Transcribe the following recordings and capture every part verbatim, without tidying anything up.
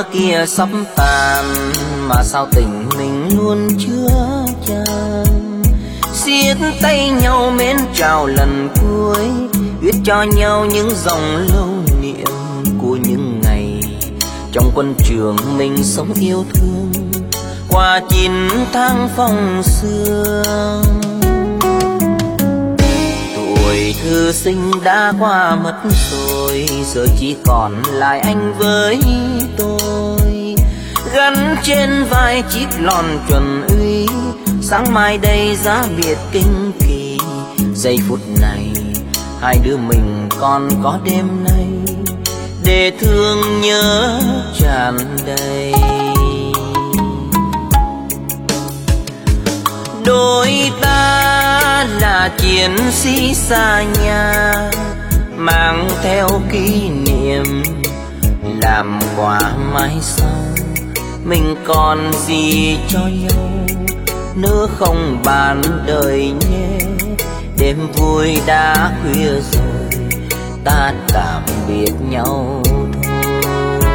mơ kia sắp tàn, mà sao tình mình luôn chưa chan. Siết tay nhau mến chào lần cuối, viết cho nhau những dòng lưu niệm của những ngày trong quân trường mình sống yêu thương qua chín tháng phong sương. Tuổi thư sinh đã qua mất rồi, giờ chỉ còn lại anh với tôi, gắn trên vai chiếc lon chuẩn uy. Sáng mai đây giá biệt kinh kỳ, giây phút này hai đứa mình còn có đêm nay để thương nhớ tràn đầy. Đôi ta là chiến sĩ xa nhà, mang theo kỷ niệm làm quà mai sau. Mình còn gì cho nhau nữa không bàn đời nhé. Đêm vui đã khuya rồi, ta tạm biệt nhau thôi.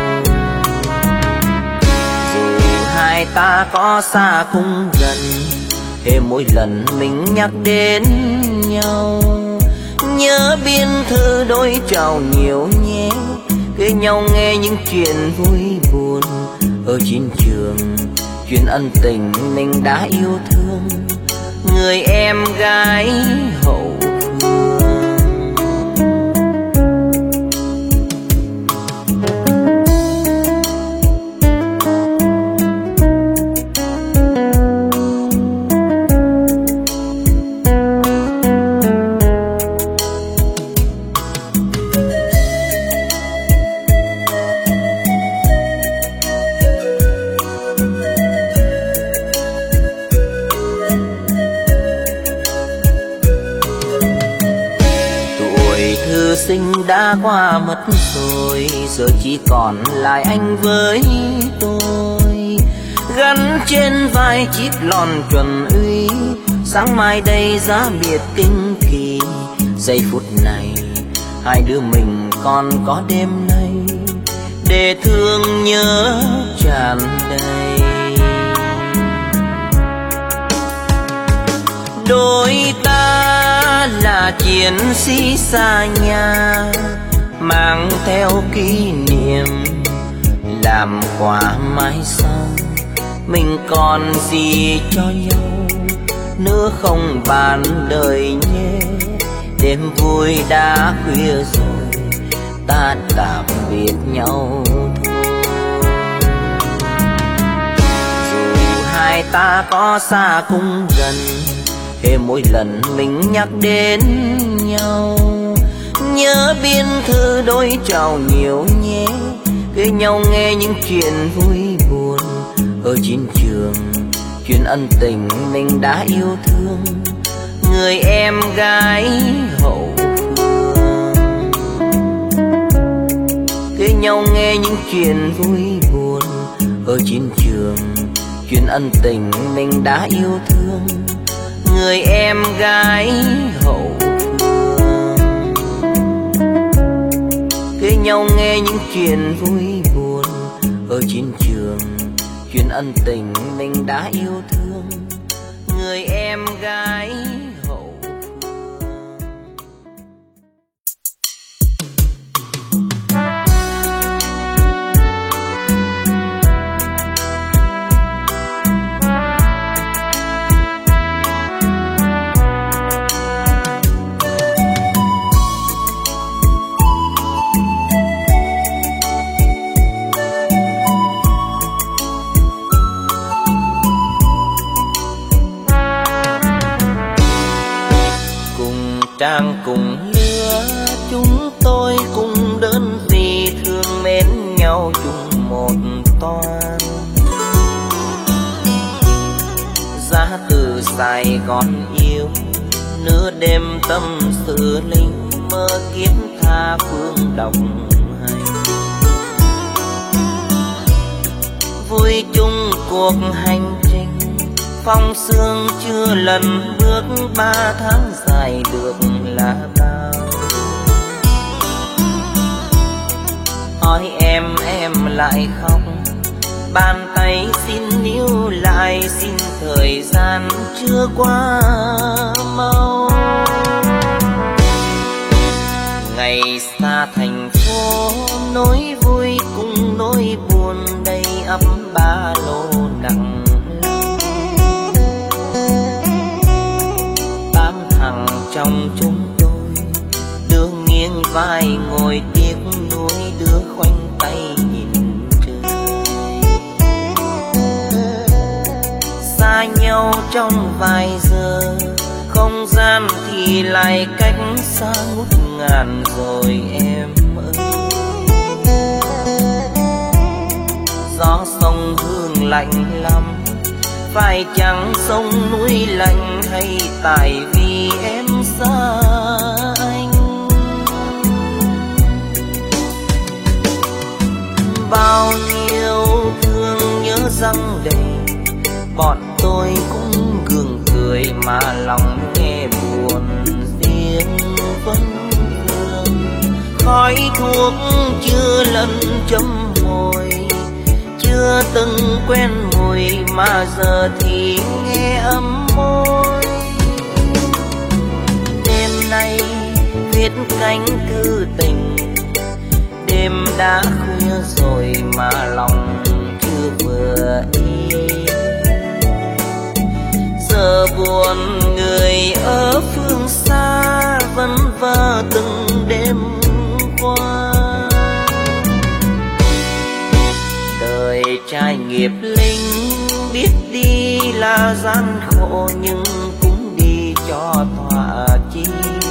Dù hai ta có xa cũng gần, hễ mỗi lần mình nhắc đến nhau, nhớ biên thư đôi trao nhiều nhé. Kể nhau nghe những chuyện vui buồn ở chiến trường, chuyện ân tình mình đã yêu thương người em gái hậu phương. Sinh đã qua mất rồi, giờ chỉ còn lại anh với tôi, gắn trên vai chiếc lon chuẩn uy. Sáng mai đây giá biệt kinh kỳ, giây phút này hai đứa mình còn có đêm nay để thương nhớ tràn đầy. Đôi ta là chiến sĩ xa nhà, mang theo kỷ niệm làm quà mai sau. Mình còn gì cho nhau nữa không bàn đời nhé. Đêm vui đã khuya rồi, ta tạm biệt nhau thôi. Dù hai ta có xa cũng gần, hễ mỗi lần mình nhắc đến nhau, nhớ biên thư đôi trao nhiều nhé. Kể nhau nghe những chuyện vui buồn ở chiến trường, chuyện ân tình mình đã yêu thương người em gái hậu phương. Kể nhau nghe những chuyện vui buồn ở chiến trường, chuyện ân tình mình đã yêu thương người em gái hậu phương. Kể nhau nghe những chuyện vui buồn ở chiến trường, chuyện ân tình mình đã yêu thương người em gái hậu phương. Trang cùng lứa chúng tôi cùng đơn vì thương mến nhau chung một toan. Ra từ Sài Gòn yêu, nửa đêm tâm sự linh mơ kiếp tha phương đồng hành. Vui chung cuộc hành trình, phong sương chưa lần bước ba tháng dài được là bao. Hỏi em em em lại khóc. Bàn tay xin níu lại, xin thời gian chưa qua mau. Ngày xa thành phố, nỗi vui cùng nỗi buồn đầy ắp ba lô nặng lòng. Tám thằng trong chúng tôi đưa nghiêng vai ngồi tiếc nuối, đứa khoanh tay nhìn trời. Xa nhau trong vài giờ, không gian thì lại cách xa ngút ngàn rồi em ơi. Gió sông Hương lạnh lắm, phải chăng sông núi lạnh, hay tại vì em xa anh. Bao nhiêu thương nhớ răng đầy, bọn tôi cũng gượng cười mà lòng nghe buồn riêng vẫn vương. Khói thuốc chưa lần chấm môi, chưa từng quen mùi mà giờ thì nghe ấm môi. Đêm nay viết cánh thư tình, đêm đã khuya rồi mà lòng chưa vừa yên. Giờ buồn người ở phương xa, vẫn vơ từng đêm qua. Đời trai nghiệp linh, biết đi là gian khổ, nhưng cũng đi cho thỏa chí.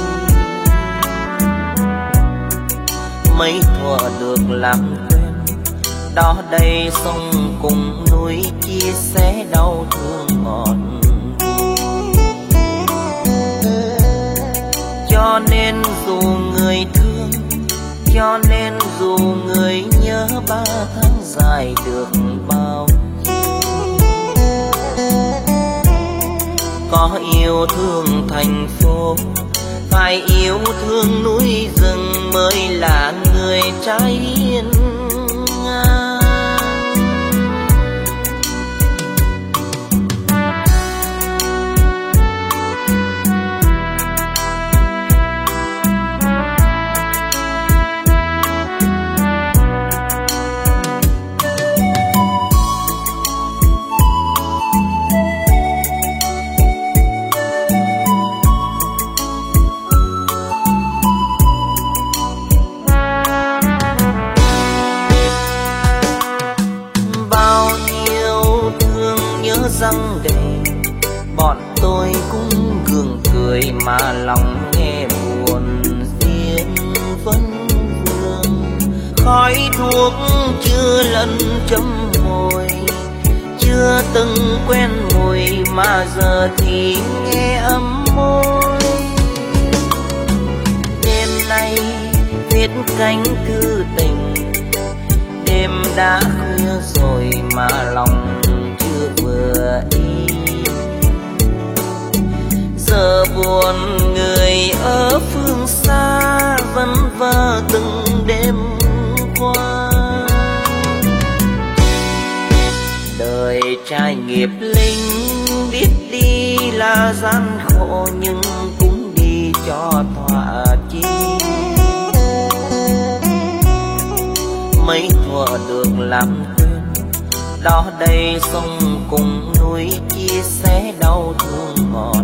Mấy thuở được làm quen, đó đây sông cùng núi, chia sẻ đau thương ngọt. Cho nên dù người thương, cho nên dù người nhớ, ba tháng dài được bao nhiêu. Có yêu thương thành phố, phải yêu thương núi rừng mới là người trai hiên ngang. Răng đầy, bọn tôi cũng gượng cười mà lòng nghe buồn riêng vẫn vương. Khói thuốc chưa lần chấm môi, chưa từng quen mùi mà giờ thì nghe ấm môi. Đêm nay viết cánh thư tình, đêm đã khuya rồi mà lòng vừa yên. Giờ buồn người ở phương xa, vẫn vơ từng đêm qua. Đời trai nghiệp linh, biết đi là gian khổ, nhưng cũng đi cho thỏa chí. Mấy thuở được làm đó đây sông cùng núi, chia sẻ đau thương ngọt.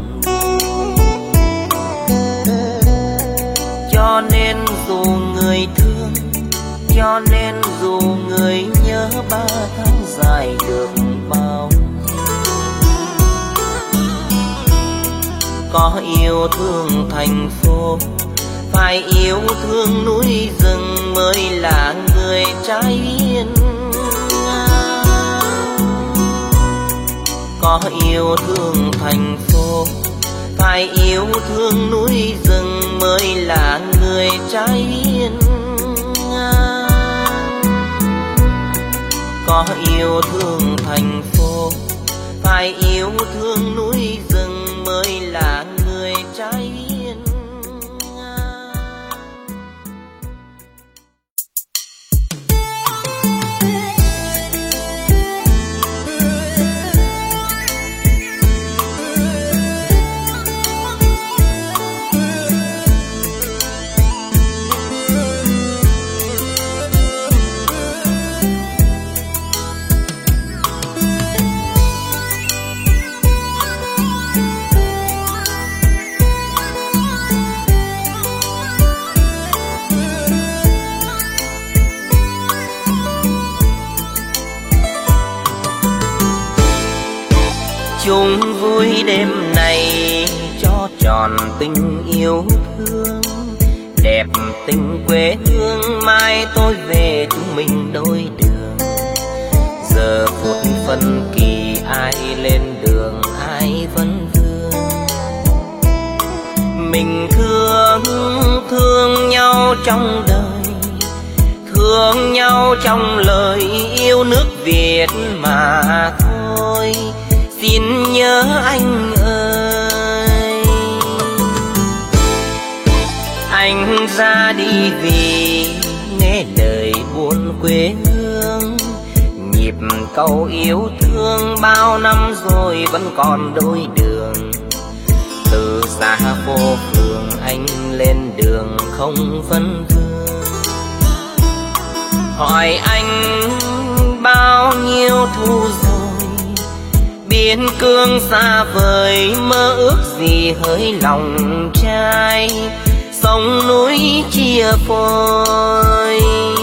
Cho nên dù người thương, cho nên dù người nhớ, ba tháng dài được bao nhiêu. Có yêu thương thành phố, phải yêu thương núi rừng mới là người trai hiên. Có yêu thương thành phố, phải yêu thương núi rừng mới là người trai hiên ngang. Có yêu thương thành phố, phải yêu thương núi rừng mới là người trai hiên ngang. chung vui đêm này cho tròn tình yêu thương, đẹp tình quê hương mai tôi về chúng mình đôi đường. Giờ phút phân kỳ ai lên đường ai vẫn vương, mình thương thương nhau trong đời, thương nhau trong lời yêu nước Việt mà thôi. Xin nhớ anh ơi, anh ra đi vì nghe lời buồn quê hương, nhịp câu yêu thương bao năm rồi vẫn còn đôi đường. Từ xa phố phường anh lên đường không phân vương, hỏi anh bao nhiêu thu rồi, biên cương xa vời mơ ước gì hỡi lòng trai, sông núi chia phôi.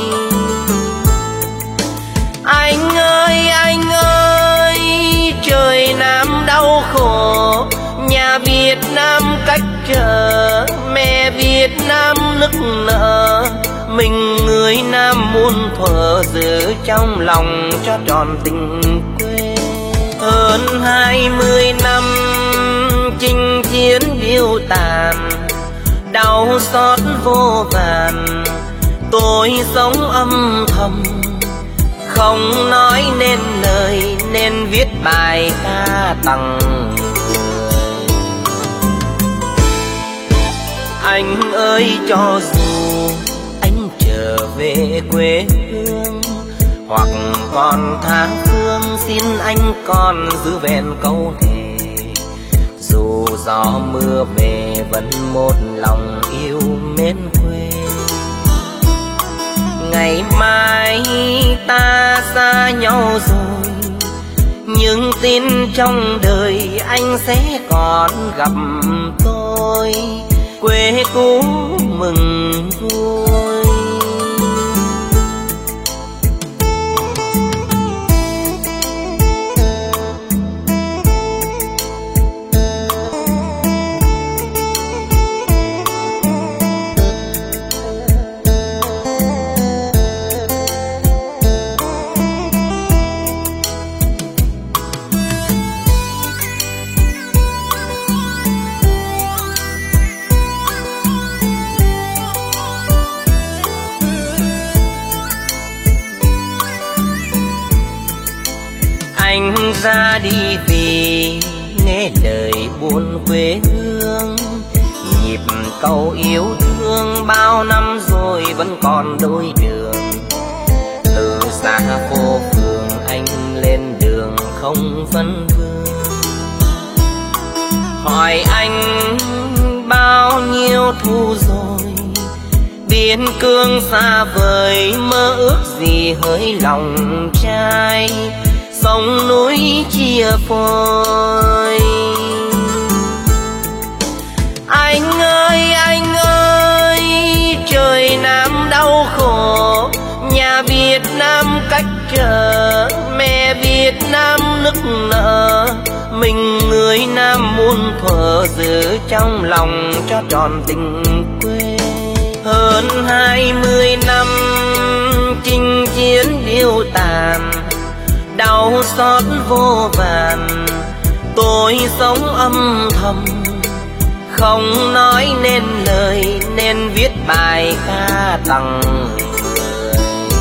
Anh ơi anh ơi, trời Nam đau khổ, nhà Việt Nam cách trở, mẹ Việt Nam nức nở. Mình người Nam muôn thuở giữ trong lòng cho tròn tình quê. Hơn hai mươi năm chinh chiến điêu tàn, đau xót vô vàn, tôi sống âm thầm không nói nên lời, nên viết bài ca tặng người. Anh ơi cho dù anh trở về quê hương, hoặc còn tha phương, xin anh còn giữ vẹn câu thề. Dù gió mưa về vẫn một lòng yêu mến quê. Ngày mai ta xa nhau rồi, nhưng tin trong đời anh sẽ còn gặp tôi, quê cũ mừng vui. Anh ra đi vì nghe lời buồn quê hương, nhịp câu yêu thương bao năm rồi vẫn còn đôi đường. Từ xa phố phường anh lên đường không phân vương, hỏi anh bao nhiêu thu rồi, biên cương xa vời mơ ước gì hỡi lòng trai, sông núi chia phôi. Anh ơi anh ơi, trời Nam đau khổ, nhà Việt Nam cách trở, mẹ Việt Nam nức nở. Mình người Nam muôn thuở giữ trong lòng cho tròn tình quê. Hơn hai mươi năm chinh chiến điêu tàn, đau xót vô vàn, tôi sống âm thầm không nói nên lời, nên viết bài ca tặng người.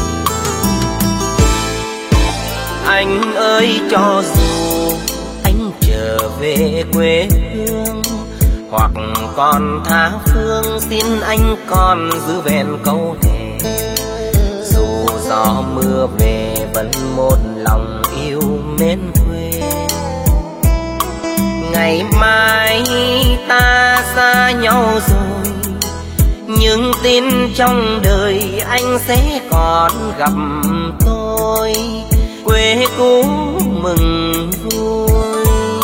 Anh ơi cho dù anh trở về quê hương, hoặc còn tha phương, xin anh còn giữ vẹn câu thề. Dù gió mưa về vẫn một lòng yêu mến quê. Ngày mai ta xa nhau rồi, nhưng tin trong đời anh sẽ còn gặp tôi, quê cũ mừng vui.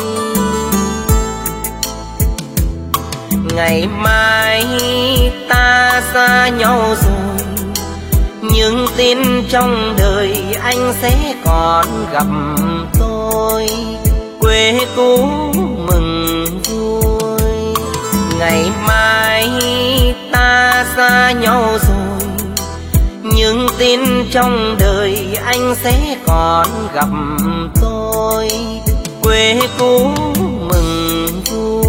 Ngày mai ta xa nhau rồi, nhưng tin trong đời anh sẽ còn gặp tôi, quê cũ mừng vui. Ngày mai ta xa nhau rồi, nhưng tin trong đời anh sẽ còn gặp tôi. Quê cũ mừng vui.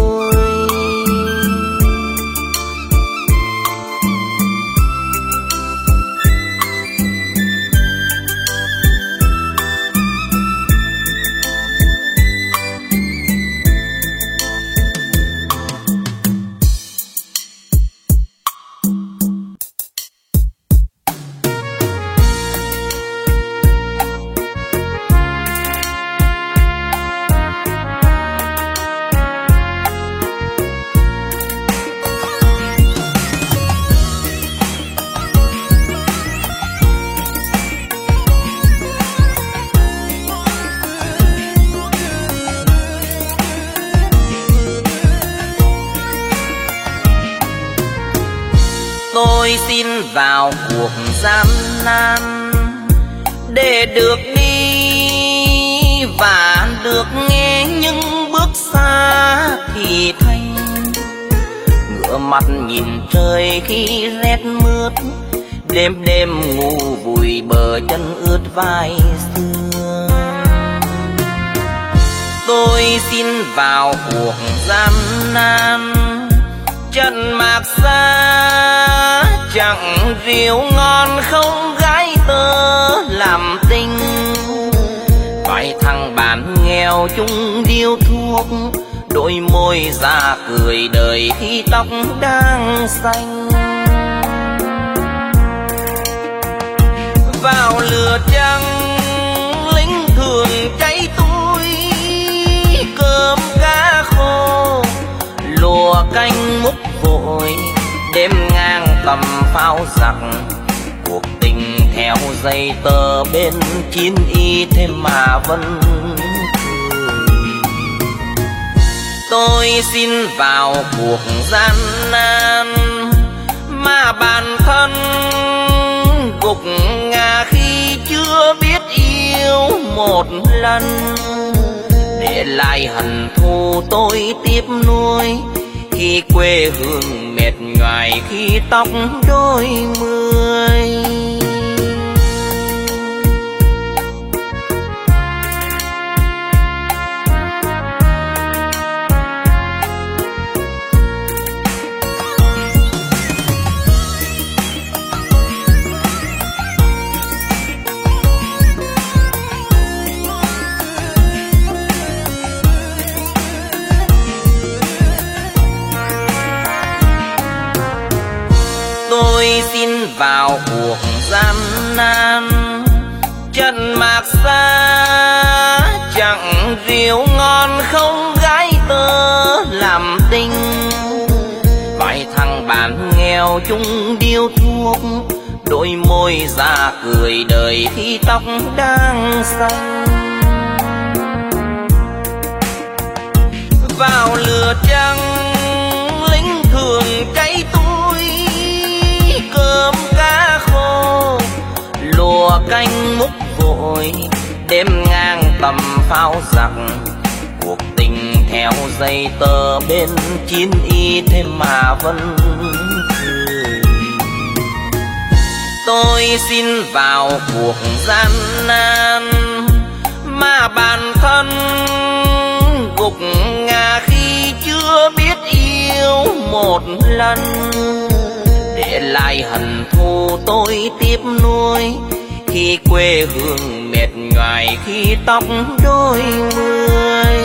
Tôi xin vào cuộc gian nan để được đi và được nghe những bước xa thì thanh. Ngửa mặt nhìn trời khi rét mướt, đêm đêm ngủ vùi bờ chân ướt vai xưa. Tôi xin vào cuộc gian nan, chân mạc xa chẳng rượu ngon không gái tơ làm tình. Vài thằng bạn nghèo chung điếu thuốc, đôi môi ra cười đời khi tóc đang xanh. Vào lửa trắng lính thường cháy túi, cơm cá khô lùa canh múc vội. Đêm ngang tầm pháo giặc, cuộc tình theo dây tơ bên chín y thêm mà vẫn cười. Tôi xin vào cuộc gian nan mà bản thân gục ngã khi chưa biết yêu một lần. Để lại hận thù tôi tiếp nuôi, khi quê hương mệt nhoài khi tóc đôi mươi. Tôi xin vào cuộc gian nan, chân mạc xa chẳng rượu ngon không gái tơ làm tình. Vài thằng bạn nghèo chung điếu thuốc, đôi môi ra cười đời khi tóc đang xanh. Vào lửa trắng lính thường cháy túi, cơm cá khô lùa canh múc vội. Đêm ngang tầm pháo giặc, cuộc tình theo dây tơ bên chín y thêm mà vẫn cười. Tôi xin vào cuộc gian nan mà bản thân gục ngã khi chưa biết yêu một lần. Để lại hận thù tôi tiếp nuôi, khi quê hương mệt nhoài khi tóc đôi mươi.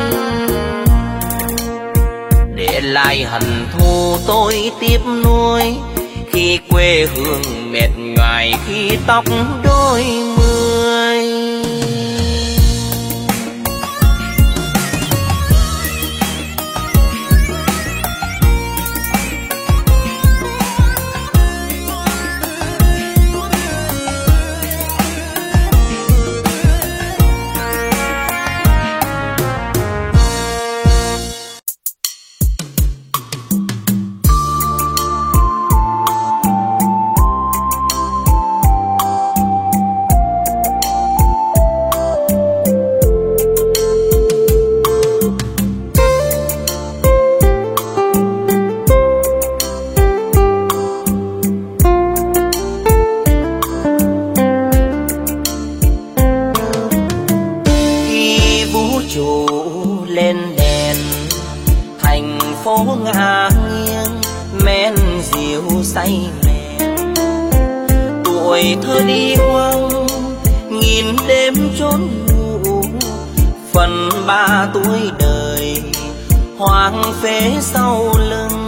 Để lại hận thù tôi tiếp nuôi, khi quê hương mệt nhoài khi tóc đôi mươi. lên đèn, thành phố ngả nghiêng men rượu say mèn. Tuổi thơ đi hoang nghìn đêm trốn ngủ, phần ba tuổi đời hoang phế sau lưng.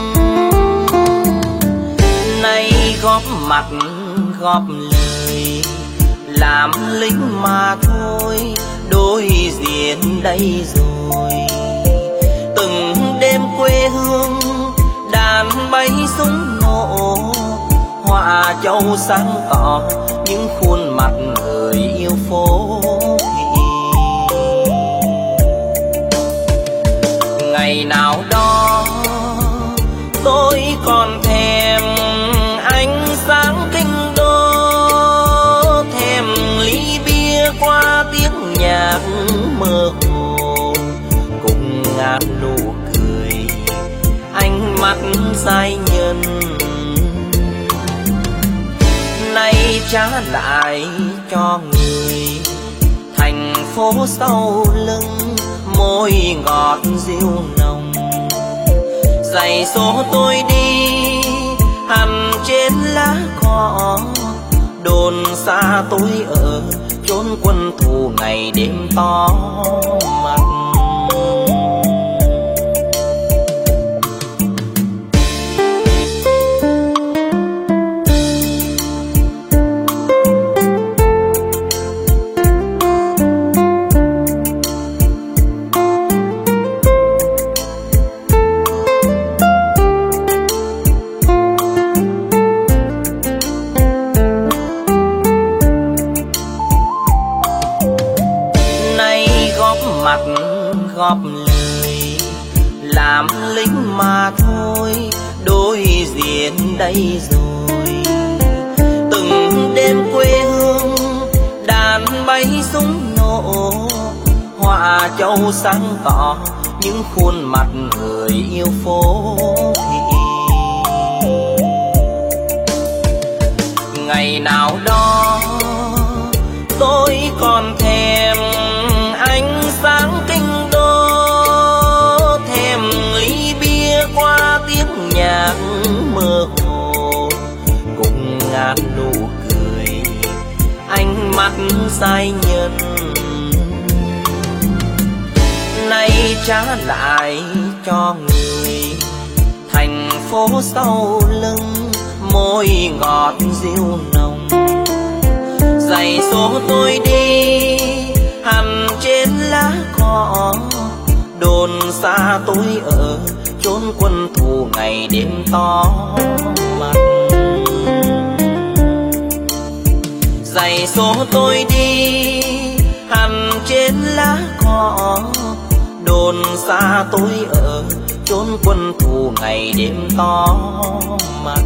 Nay góp mặt góp lời làm lính mà thôi, đối diện đây rồi. Từng đêm quê hương đàn bay súng nổ, họa châu sáng tỏ những khuôn mặt người yêu phố thị. Ngày nào đó tôi còn thèm ánh sáng kinh đô, thèm ly bia qua tiếng nhạc mơ hồ, cùng ngàn nụ cười ánh mắt giai nhân. Nay trả lại cho người thành phố sau lưng, môi ngọt dịu nồng. Giày số tôi đi hằn trên lá cỏ, đồn xa tôi ở chốn quân thù ngày đêm to mặt. Góp lời làm lính mà thôi, đối diện đây rồi. Từng đêm quê hương đàn bay súng nổ, họa châu sáng tỏ những khuôn mặt người yêu phố thị. Ngày nào đó tôi còn thèm ánh sáng kinh đô, thèm ly bia qua tiếng nhạc mơ hồ, cùng ngàn nụ cười ánh mắt giai nhân. Nay trả lại cho người thành phố sau lưng, môi ngọt dịu nồng. Giày số tôi đi hằn trên lá cỏ, đồn xa tôi ở chốn quân thù ngày đêm to mặt. Giày số tôi đi hằn trên lá cỏ, đồn xa tôi ở chốn quân thù ngày đêm to mặt.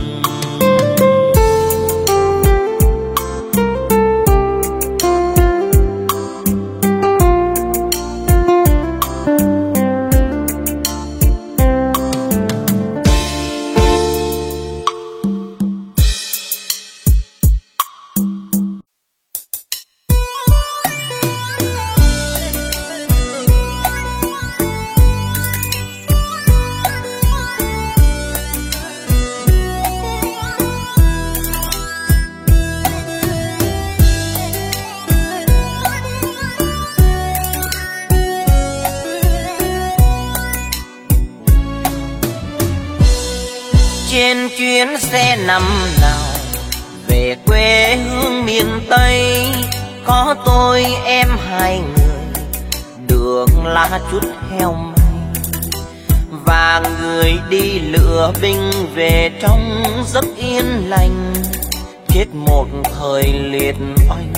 Trên chuyến xe năm nào về quê hương miền Tây, có tôi em hai người, đường lá chút heo may, và người đi lựa binh về trong giấc yên lành, chết một thời liệt oanh.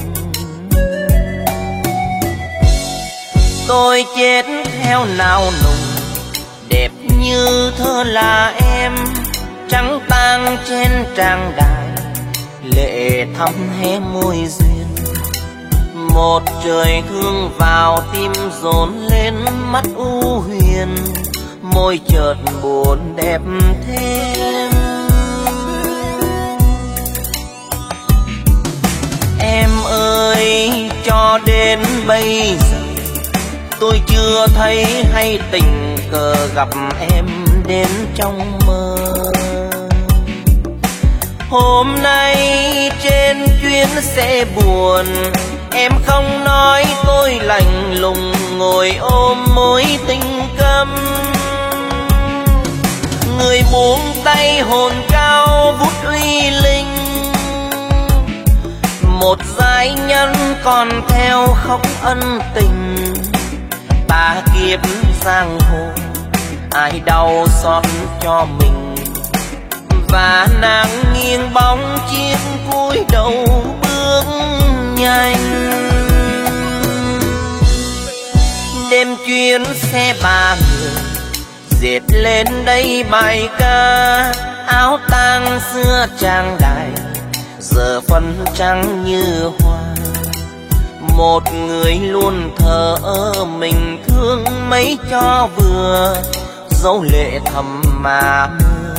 Tôi chết theo nào nùng, đẹp như thơ là em, trắng tang trên trang đài, lệ thắm hé môi duyên. Một trời thương vào tim dồn lên mắt u huyền, môi chợt buồn đẹp thêm. Em ơi cho đến bây giờ Tôi chưa thấy hay tình cờ gặp em đến trong mơ. Hôm nay trên chuyến xe buồn, em không nói tôi lạnh lùng ngồi ôm mối tình câm. Người buông tay hồn cao vút uy linh, một giai nhân còn theo khóc ân tình. Ta kiếp giang hồ ai đau xót cho mình, và nàng nghiêng bóng chiếc cúi đầu bước nhanh. Đêm chuyến xe ba người dệt lên đây bài ca, áo tang xưa trang đài giờ phân trắng như hoa. Một người luôn thờ ơ mình thương mấy cho vừa, dấu lệ thầm mà mưa.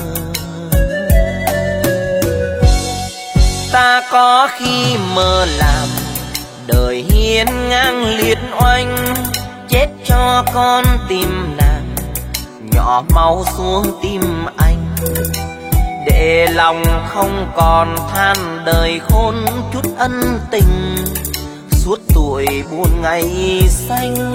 Ta có khi mơ làm đời hiên ngang liệt oanh, chết cho con tim nàng nhỏ máu xuống tim anh. Để lòng không còn than đời khôn chút ân tình, suốt tuổi buồn ngày xanh.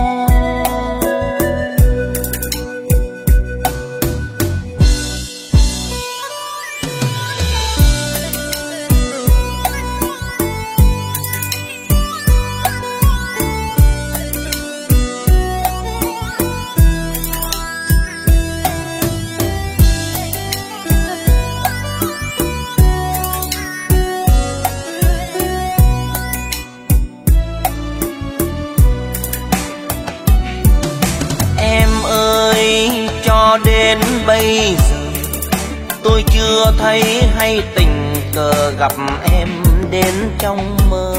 Đến bây giờ tôi chưa thấy hay tình cờ gặp em đến trong mơ.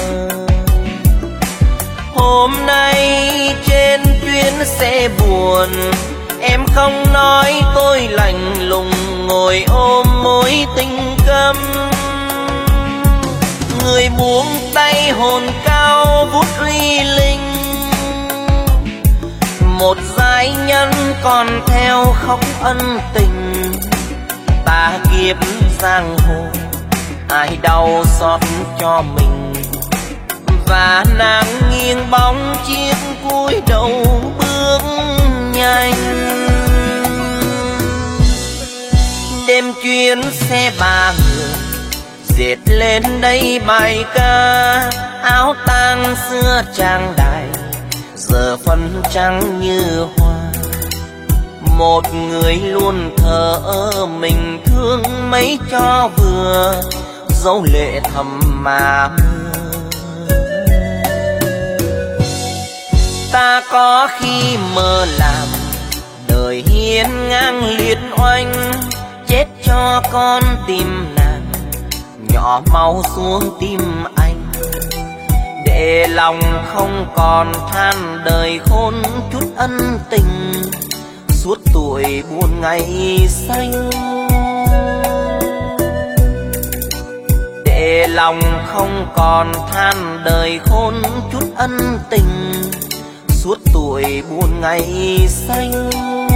Hôm nay trên chuyến xe buồn, em không nói tôi lạnh lùng ngồi ôm mối tình câm. Người buông tay hồn cao vút uy linh, một giai nhân còn theo khóc ân tình. Ta kiếp giang hồ ai đau xót cho mình, và nàng nghiêng bóng chiếc cúi đầu bước nhanh. Đêm chuyến xe ba người dệt lên đây bài ca, áo tang xưa trang đài giờ phân trắng như hoa. Một người luôn thờ ơ mình thương mấy cho vừa, dấu lệ thầm mà mưa. Ta có khi mơ làm đời hiên ngang liệt oanh, chết cho con tim nàng nhỏ máu xuống tim anh. Để lòng không còn than đời khôn chút ân tình, suốt tuổi buồn ngày xanh. Để lòng không còn than đời khôn chút ân tình, suốt tuổi buồn ngày xanh.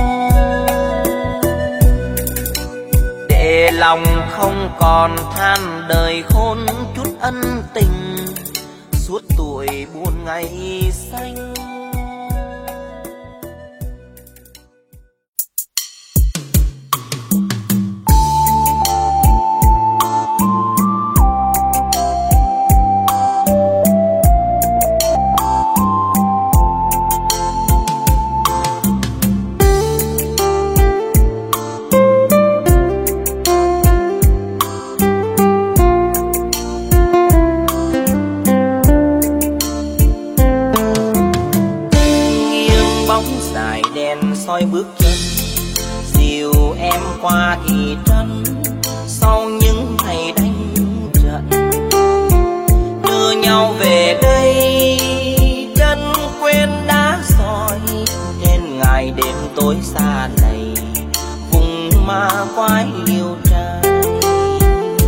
Để lòng không còn than đời khôn chút ân tình, suốt tuổi buồn ngày xanh. Soi bước chân dìu em qua thị trấn, sau những ngày đánh trận đưa nhau về đây. Chân quên đá sỏi trên ngày đêm tối xa này, vùng ma quái liêu trai.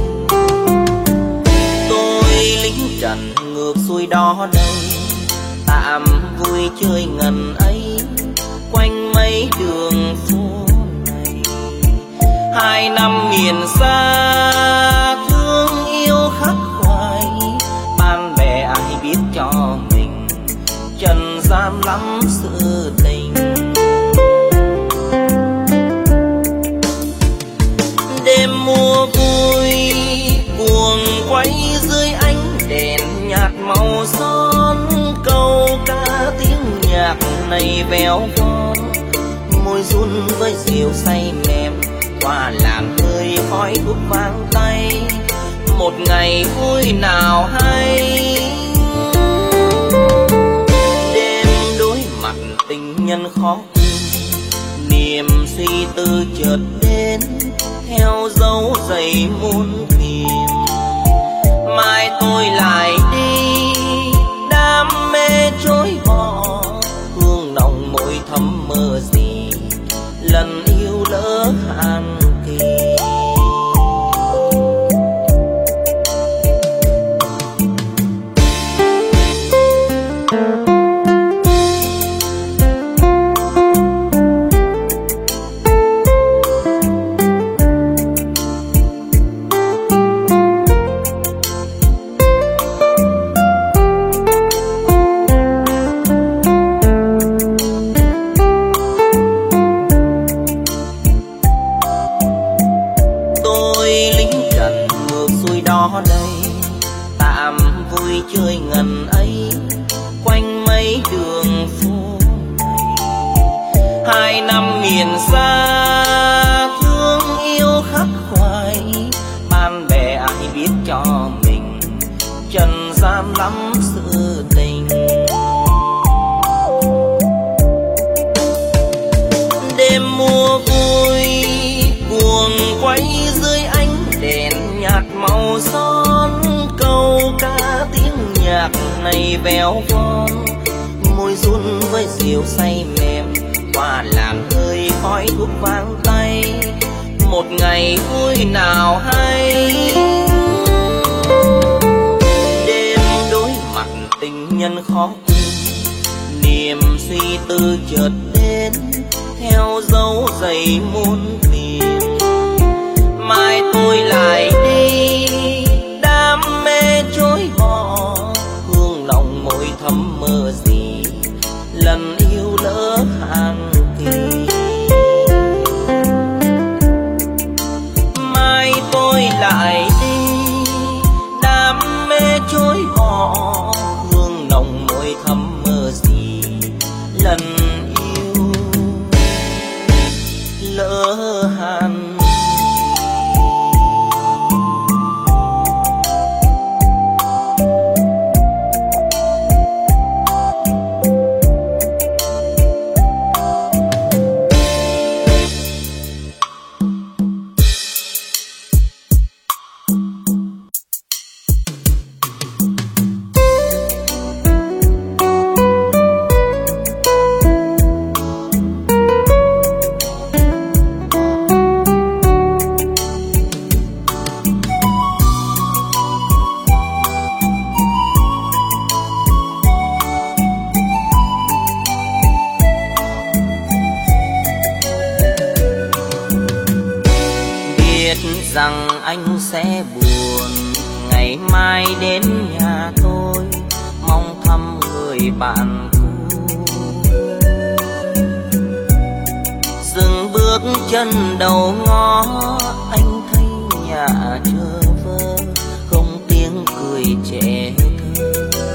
Tôi lính trần ngược xuôi đó đây, ta tạm vui chơi ngần ấy quanh mấy đường phố này. Hai năm miền xa thương yêu khắc khoải, bạn bè ai biết cho mình trần gian lắm sự tình. Đêm mùa vui cuồng quay dưới ánh đèn nhạt màu son, câu ca tiếng nhạc này véo von, môi run với rượu say mềm qua làn hơi khói thuốc vang tay. Một ngày vui nào hay, đêm đối mặt tình nhân khó quên, niềm suy tư chợt đến theo dấu giày muôn phiền. Mai tôi lại đi đam mê trôi bỏ, hương nồng môi thắm mơ gì lần yêu lỡ hạn kỳ. Chơi ngần ấy quanh mấy đường phố này. Hai năm miền xa thương yêu khắc khoải, bạn bè ai biết cho mình trần gian lắm sự tình. Đêm mùa vui cuồng quay dưới ánh đèn nhạt màu son, câu ca tiếng nhạc này véo von, môi run với rượu say mềm qua làn hơi khói thuốc vang tay. Một ngày vui nào hay, đêm đối mặt tình nhân khó quên, niềm suy tư chợt đến theo dấu giày muôn phiền. Mai tôi lại đi đam mê trôi bỏ, hương nồng môi thắm mơ gì lần yêu lỡ hạn kỳ. Mai tôi lại đi đam mê trôi bỏ, hương nồng môi thắm mơ gì lần yêu lỡ hạn. Rằng anh sẽ buồn ngày mai đến nhà tôi mong thăm người bạn cũ. Dừng bước chân đầu ngõ, anh thấy nhà chờ vơ không tiếng cười trẻ thơ.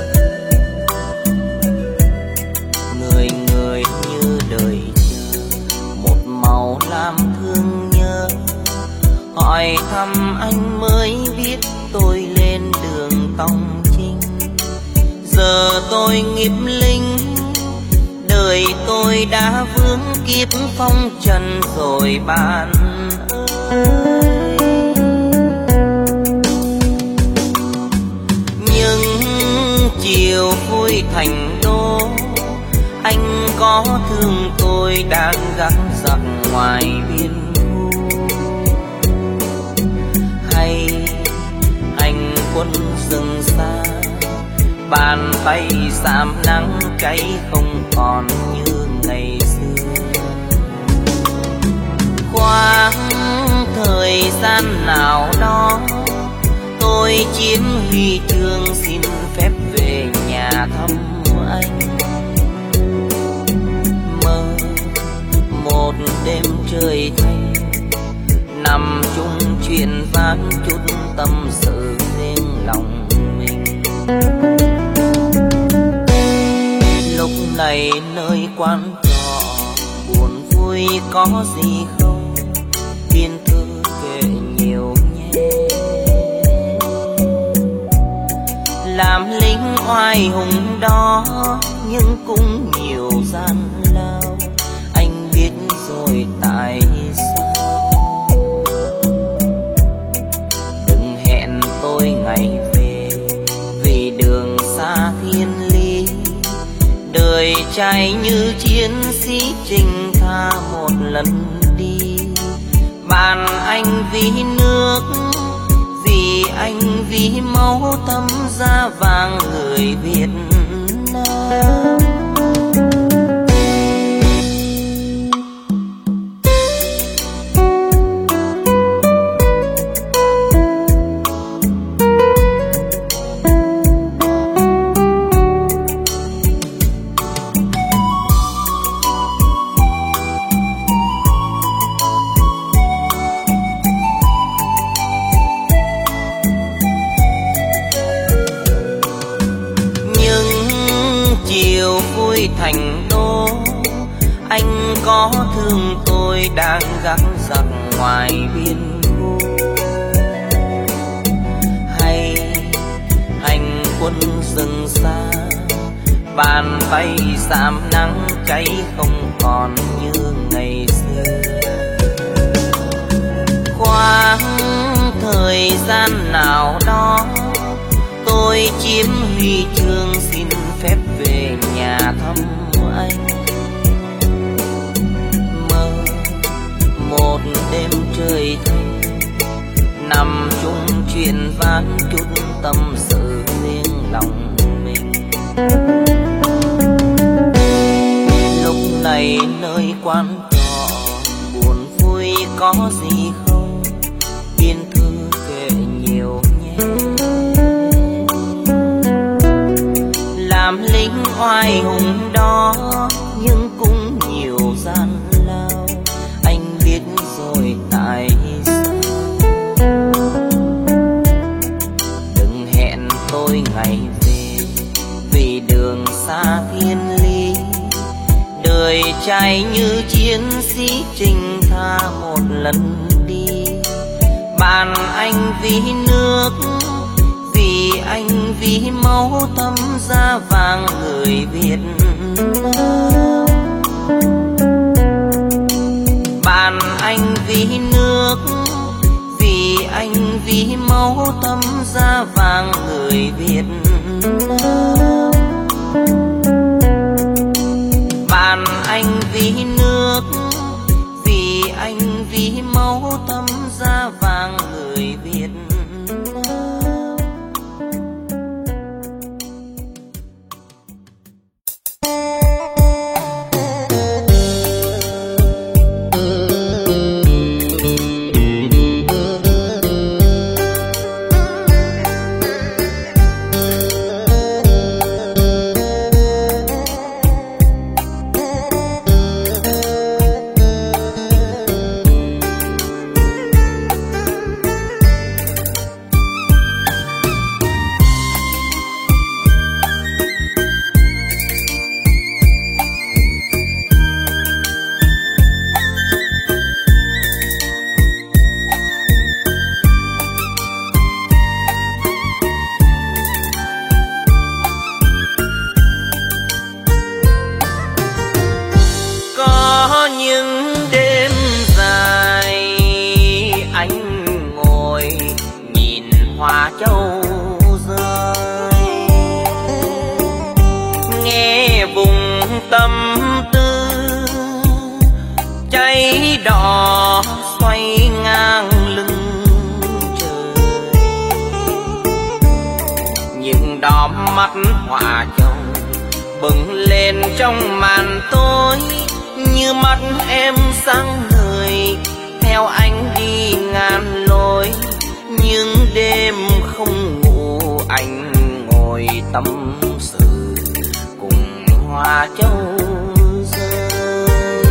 Người người như đời chờ một màu lam thương nhớ, hỏi thăm anh mới biết tôi lên đường tòng chinh. Giờ tôi nghiệp linh, đời tôi đã vướng kiếp phong trần rồi bạn ơi. Nhưng chiều vui thành đô, anh có thương tôi đang gắng giặc ngoài biên. Hay anh quân rừng xa bàn tay xám nắng cháy không còn như ngày xưa. Khoảng thời gian nào đó tôi chiếm huy chương xin phép về nhà thăm anh. Mơ một đêm trời thanh, nằm chung chuyện ván chút tâm sự riêng lòng mình. Lúc này nơi quán trọ buồn vui có gì không, biên thư kể nhiều nhé. Làm lính oai hùng đó nhưng cũng nhiều gian lao, anh biết rồi tại sao. Đừng hẹn tôi ngày về vì đường xa thiên lý, đời trai như chiến sĩ trình tha một lần đi. Bạn anh vì nước, vì anh vì máu thấm da vàng người Việt Nam. Thành đô anh có thương tôi đang gắng giặc ngoài biên vô, hay anh quân rừng xa bàn tay xám nắng cháy không còn như ngày xưa. Khoảng thời gian nào đó tôi chiếm huy chương xin phép về nhà thăm anh. Mơ một đêm trời thanh, nằm chung chuyện ván chút tâm sự riêng lòng mình. Lúc này nơi quán trọ buồn vui có gì không, biên thư kể nhiều nhé. Làm lính oai hùng đó nhưng cũng nhiều gian lao, anh biết rồi tại sao. Đừng hẹn tôi ngày về vì đường xa thiên lý, đời trai như chiến sĩ trình tha một lần đi. Bạn anh vì nước, vì anh vì máu thấm da vàng người Việt Nam. Bạn anh vì nước, vì anh vì máu thấm da vàng người Việt Nam. Bạn anh vì nước, vì anh vì máu thấm da vàng người Việt Nam. Đỏ xoay ngang lưng trời, những đóm mắt họa châu bừng lên trong màn tối, như mắt em sáng ngời theo anh đi ngàn lối. Nhưng đêm không ngủ anh ngồi tâm sự cùng hoa châu rơi.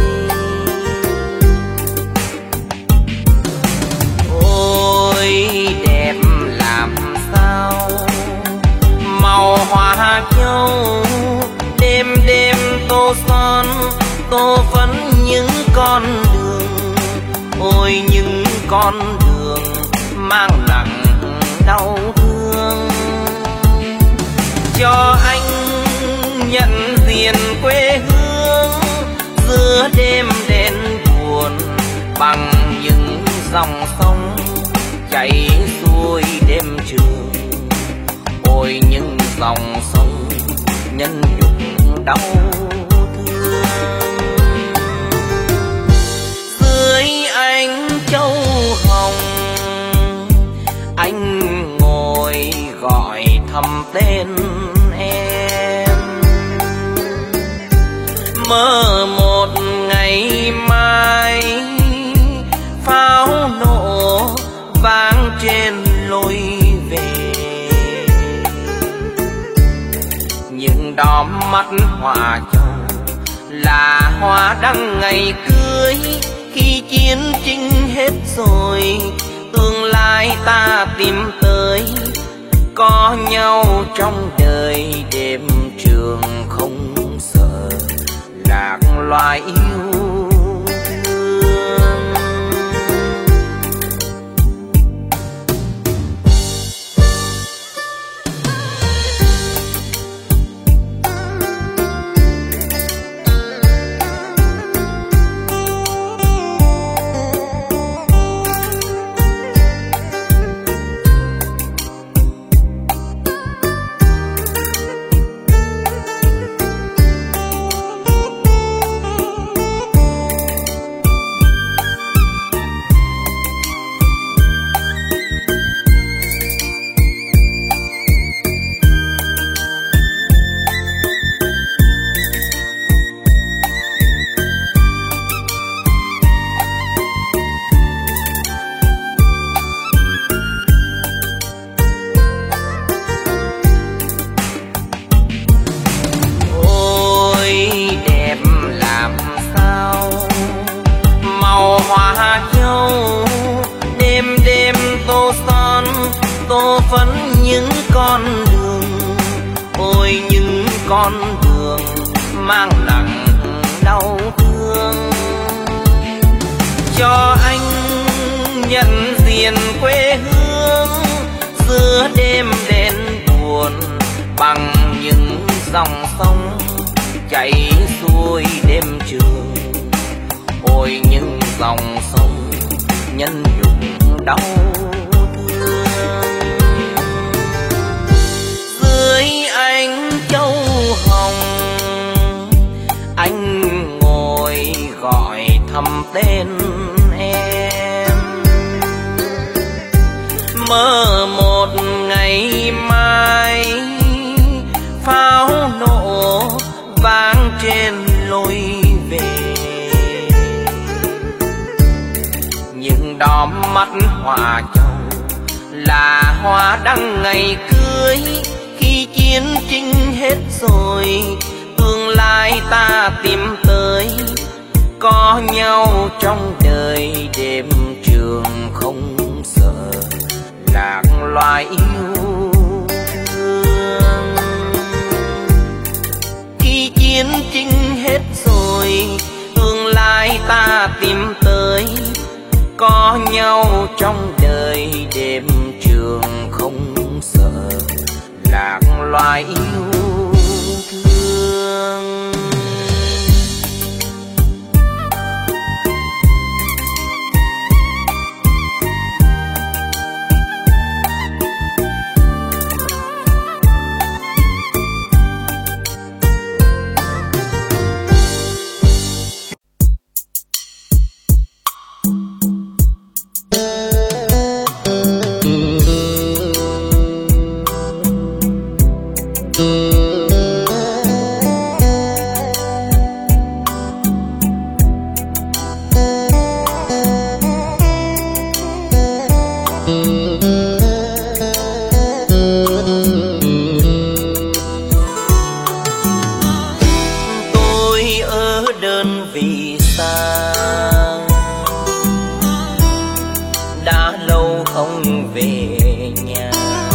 Ôi đẹp làm sao màu hoa châu, đêm đêm tô son tô phấn những con đường. Ôi những con đường mang nặng đau thương, cho anh nhận diện quê hương giữa đêm đen buồn bằng những dòng sông chảy xuôi đêm trường. Ôi những dòng sông nhân nhục đau thương. Dưới ánh châu hồng anh ngồi gọi thầm tên em, mơ một ngày mai pháo nổ vang trên lối về. Những đóm mắt họa châu là hoa đăng ngày cưới, khi chiến tranh hết rồi tương lai ta tìm tới. Có nhau trong đời đêm trường không sợ lạc loài yêu thương. Tô phấn những con đường. Ôi những con đường mang nặng đau thương, cho anh nhận diện quê hương giữa đêm đen buồn bằng những dòng sông chảy xuôi đêm trường. Ôi những dòng sông nhân nhục đau thương. Dưới ánh châu hồng anh ngồi gọi thầm tên em, mơ một ngày mai pháo nổ vang trên lối về. Những đóm mắt họa châu là hoa đăng ngày cưới, khi chiến tranh hết rồi tương lai ta tìm tới. Có nhau trong đời đêm trường không sợ lạc loài yêu thương. Khi chiến tranh hết rồi tương lai ta tìm tới. Có nhau trong đời đêm trường không sợ lạc loài yêu thương. vì xa, đã lâu không về nhà.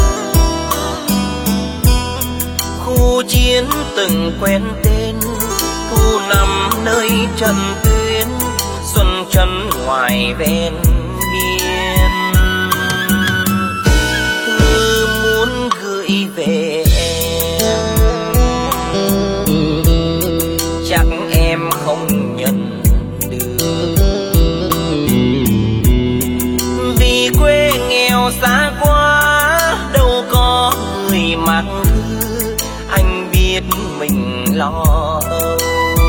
Khu chiến từng quen tên, thu nằm nơi trận tuyến, xuân trần ngoài ven biên. Thư muốn gửi về em, chắc em không nhận được, vì quê nghèo xa quá, đâu có người mang thư, anh biết mình lo âu.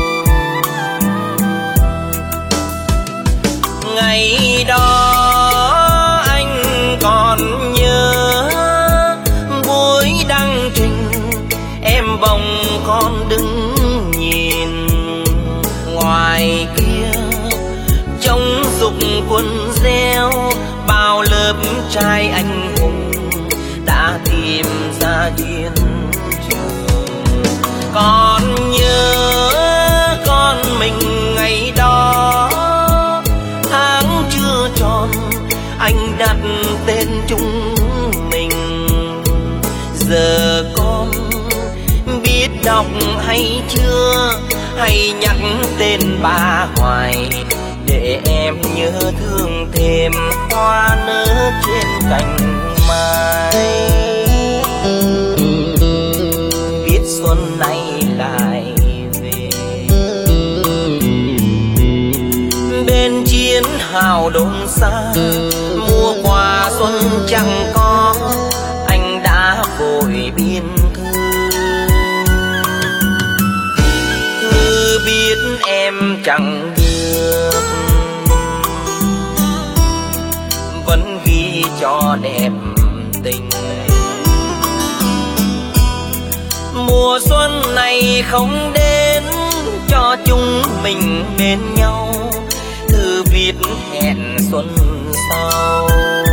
Ngày đó anh còn nhớ, buổi đăng trình em bồng con đứng nhìn, ngoài kia trống dục quân gieo, bao lớp trai anh hùng đã tìm ra chiến trường. Còn nhớ con mình ngày đó, tháng chưa tròn anh đặt tên chúng mình. Giờ con biết đọc hay chưa, hay nhắc tên bà hoài, để em nhớ thương thêm hoa nở trên cành mai. Biết xuân nay lại về, bên chiến hào đồn xa, mua quà xuân chẳng có, anh đã vội biên thư. Thư biết em chẳng được, vẫn ghi cho đẹp tình. Mùa xuân này không đến, cho chúng mình bên nhau, thư viết hẹn xuân sau.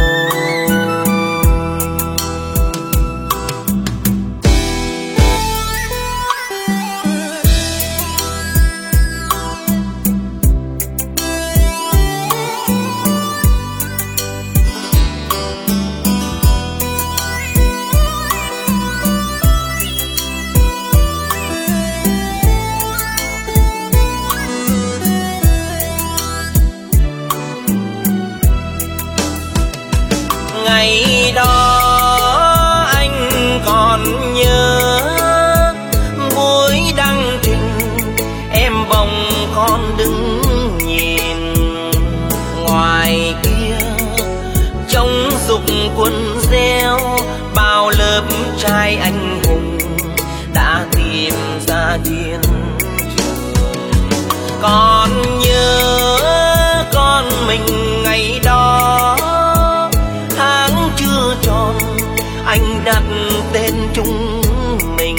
Ngày đó anh còn nhớ, buổi đăng trình em bồng con đứng nhìn, ngoài kia trống dục quân gieo, bao lớp trai anh hùng đã tìm ra chiến trường. Còn nhớ con mình ngày đó, tháng chưa tròn anh đặt tên chúng mình.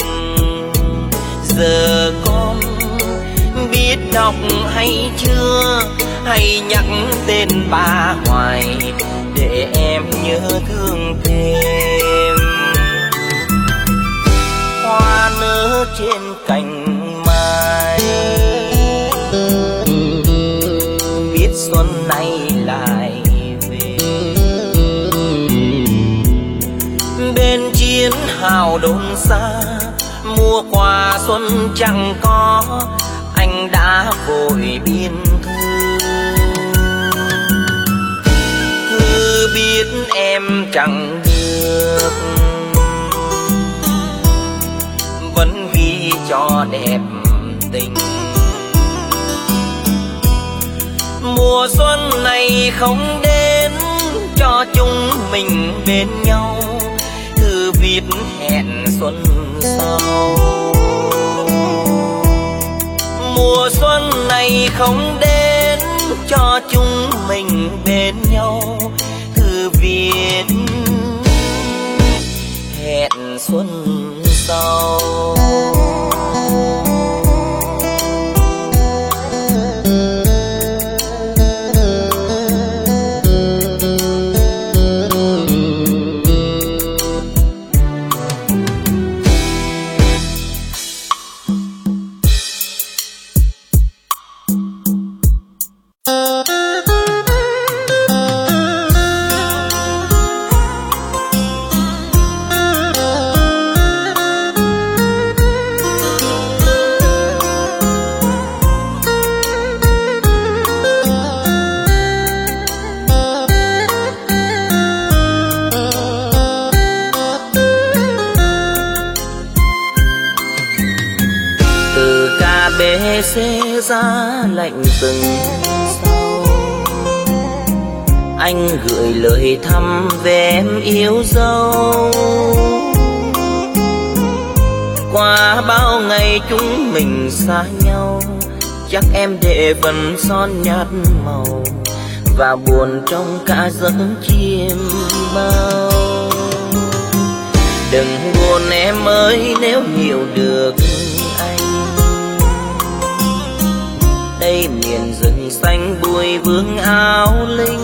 Giờ con biết đọc hay chưa, hay nhắc tên bà hoài, để em nhớ thương thêm hoa nở trên cành mai. Biết xuân nay lại về, bên chiến hào đồn xa, mua quà xuân chẳng có, anh đã vội biên thư. Thư biết em chẳng được, vẫn ghi cho đẹp tình. Mùa xuân này không đến, cho chúng mình bên nhau, thư viết hẹn xuân sau. Mùa xuân này không đến, cho chúng mình bên nhau, thư viết hẹn xuân sau. bể xế giá lạnh từng sau. Anh gửi lời thăm về em yêu dấu. Qua bao ngày chúng mình xa nhau, chắc em để phần son nhạt màu và buồn trong cả giấc chiêm bao. Đừng buồn em ơi nếu hiểu được anh, đây miền rừng xanh bụi vương áo linh.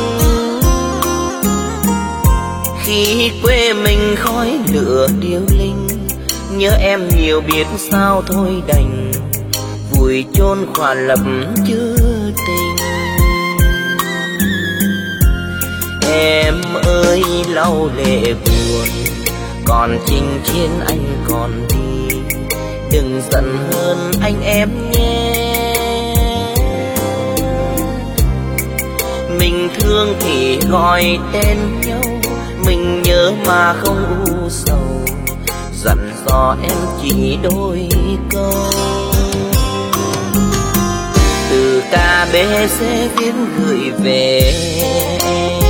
Khi quê mình khói lửa điêu linh, nhớ em nhiều biết sao thôi đành vùi chôn khoản lập chữ tình. Em ơi lau lệ buồn, còn chinh chiến anh còn đi, đừng giận hơn anh em nhé. Mình thương thì gọi tên nhau, mình nhớ mà không u sầu, dặn dò em chỉ đôi câu. Từ ca bê xê viết gửi về em,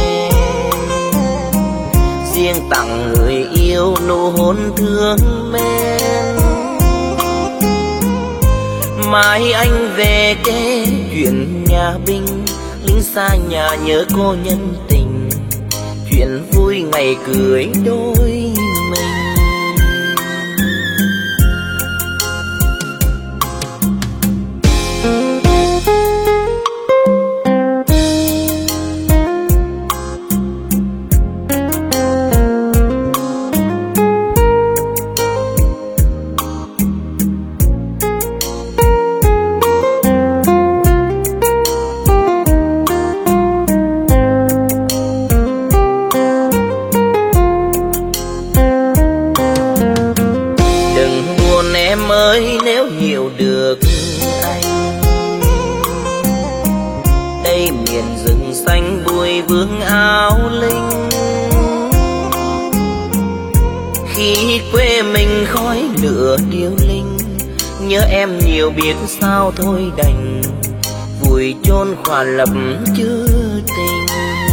riêng tặng người yêu nụ hôn thương mến. Mai anh về kể chuyện nhà binh, lính xa nhà nhớ cô nhân tình, chuyện vui ngày cưới đôi mình. Nếu hiểu được anh, đây miền rừng xanh bụi vương áo linh. Khi quê mình khói lửa điêu linh, nhớ em nhiều biết sao thôi đành vùi chôn khoản lập chữ tình.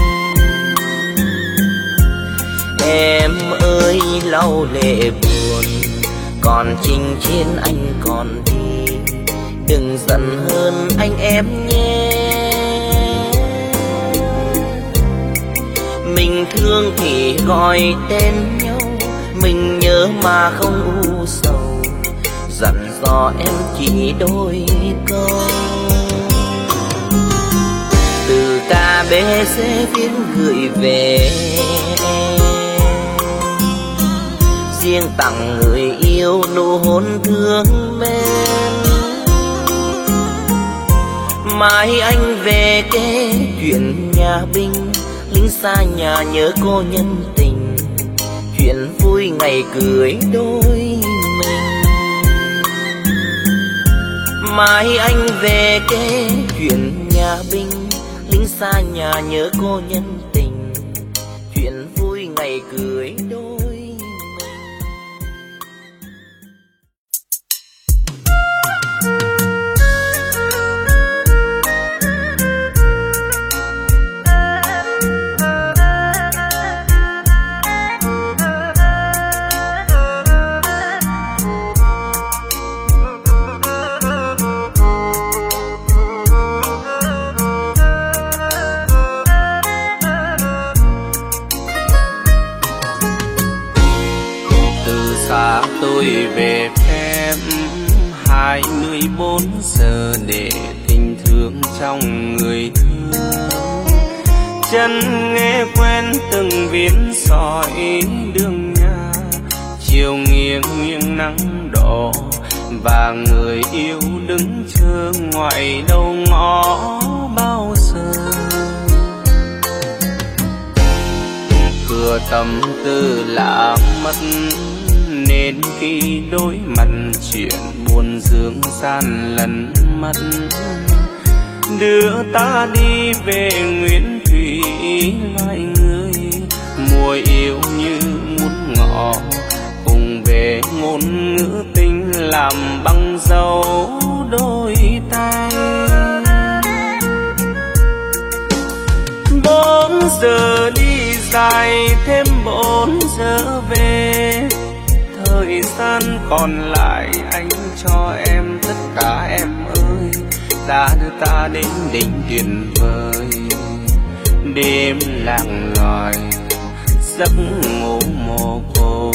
Em ơi lau lệ buồn, còn chinh chiến anh còn đi, đừng giận hơn anh em nhé. Mình thương thì gọi tên nhau, mình nhớ mà không u sầu, dặn dò em chỉ đôi câu. Từ ca bê xê viết gửi về em, riêng tặng người yêu nụ hôn thương mến. Mai anh về kể chuyện nhà binh, lính xa nhà nhớ cô nhân tình, chuyện vui ngày cưới đôi mình. Mai anh về kể chuyện nhà binh, lính xa nhà nhớ cô nhân tình, chuyện vui ngày cưới đôi. Tôi về em hai mươi bốn giờ để tình thương trong người thương. Chân nghe quen từng viên sỏi đường nhà, chiều nghiêng nghiêng nắng đỏ và người yêu đứng chờ ngoài đầu ngõ bao giờ. Cửa tâm tư lạ mất nên khi đối mặt chuyện buồn dương gian lẫn mất. Đưa ta đi về Nguyễn Thủy loài người, mùa yêu như muốn ngọ cùng về ngôn ngữ tình làm bằng dấu giờ đi dài thêm bốn giờ về, thời gian còn lại anh cho em tất cả em ơi, đã đưa ta đến đỉnh tuyệt vời. Đêm lặng loài giấc ngủ mồ côi,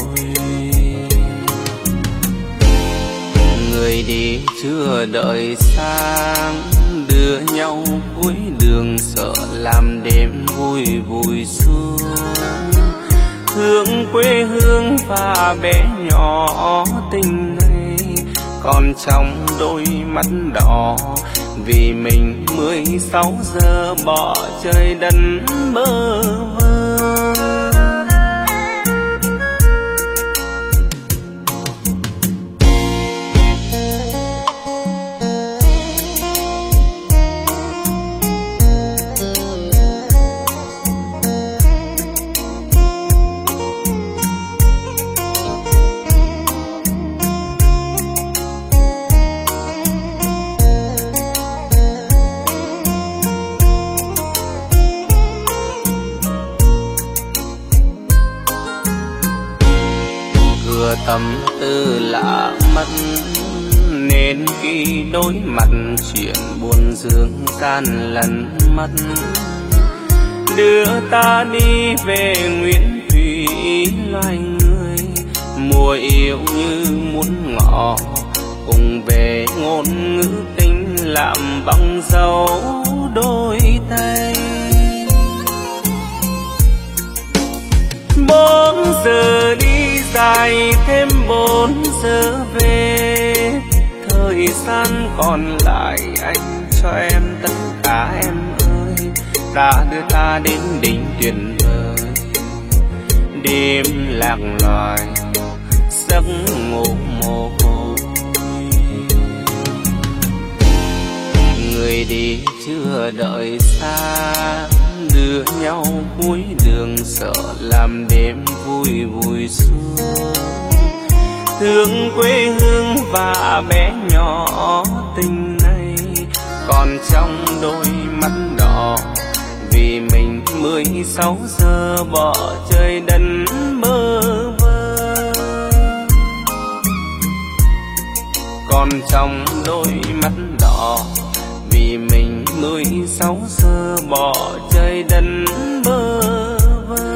người đi chưa đợi sáng, đưa nhau cuối đường sợ làm đêm vui vùi xuống. Thương quê hương và bé nhỏ tình này còn trong đôi mắt đỏ, vì mình mười sáu giờ bỏ trời đất bơ vơ. Tâm tư lạ mất nên khi đối mặt chuyện buồn dương gian lẫn mất, đưa ta đi về Nguyễn Thủy loài người. Mùa yêu như muốn ngỏ cùng về ngôn ngữ tình làm bằng dấu đôi tay. Bốn giờ đi dài thêm bốn giờ về, thời gian còn lại anh cho em tất cả em ơi, đã đưa ta đến đỉnh tuyệt vời. Đêm lạc loài giấc ngủ mồ côi, người đi chưa đợi xa, đưa nhau cuối đường sợ làm đêm vui vùi xuống. Thương quê hương và bé nhỏ tình này còn trong đôi mắt đỏ, vì mình mười sáu giờ bỏ trời đất bơ vơ. Còn trong đôi mắt đỏ, vì mình mười sáu giờ bỏ trời đất bơ vơ.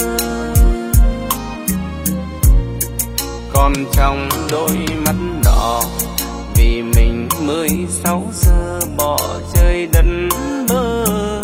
Còn trong đôi mắt đỏ, vì mình mười sáu giờ bỏ trời đất bơ vơ.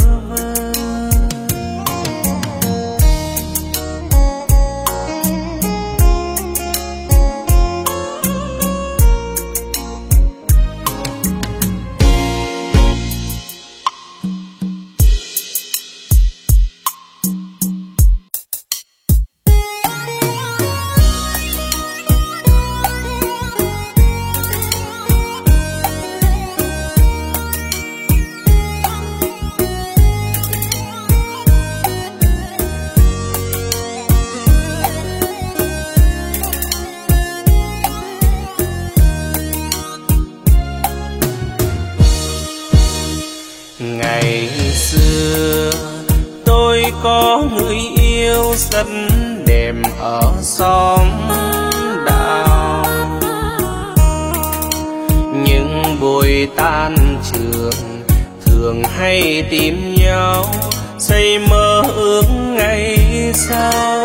Ngày xưa tôi có người yêu rất đẹp ở xóm đào, những buổi tan trường thường hay tìm nhau xây mơ ước ngày sau.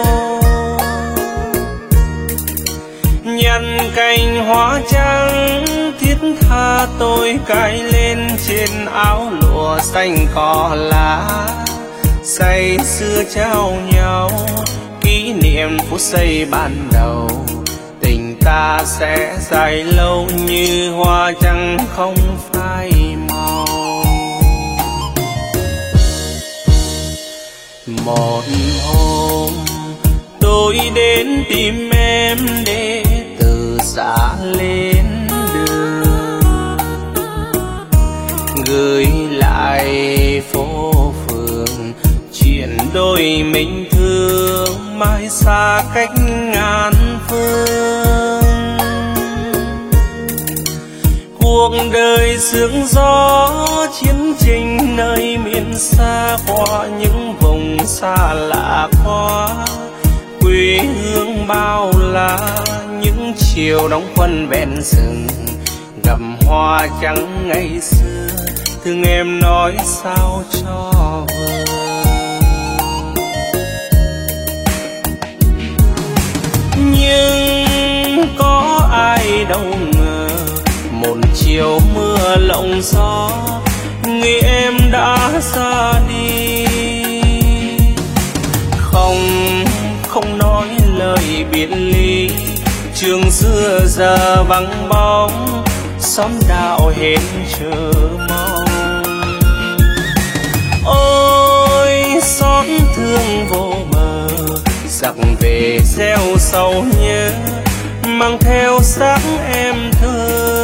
Nhặt cành hoa trắng thiết tha tôi cài lên trên áo lụa xanh cỏ lá, say sưa trao nhau kỷ niệm phút giây ban đầu. Tình ta sẽ dài lâu như hoa trắng không phai màu. Một hôm tôi đến tìm em để từ xã lên đường, gửi lại phố phường chuyện đôi mình thương mãi xa cách ngàn phương. cuộc đời sương gió chiến tranh nơi miền xa, qua những vùng xa lạ quá quê hương bao la. Những chiều đóng quân ven rừng gặp hoa trắng ngày xưa, thương em nói sao cho vừa. Nhưng có ai đâu ngờ một chiều mưa lộng gió, người em đã ra đi. Không, không nói lời biệt ly, trường xưa giờ vắng bóng, xóm đạo hết chờ mong. Ôi xót thương vô bờ, giặc về gieo sầu nhớ, mang theo xác em thơ.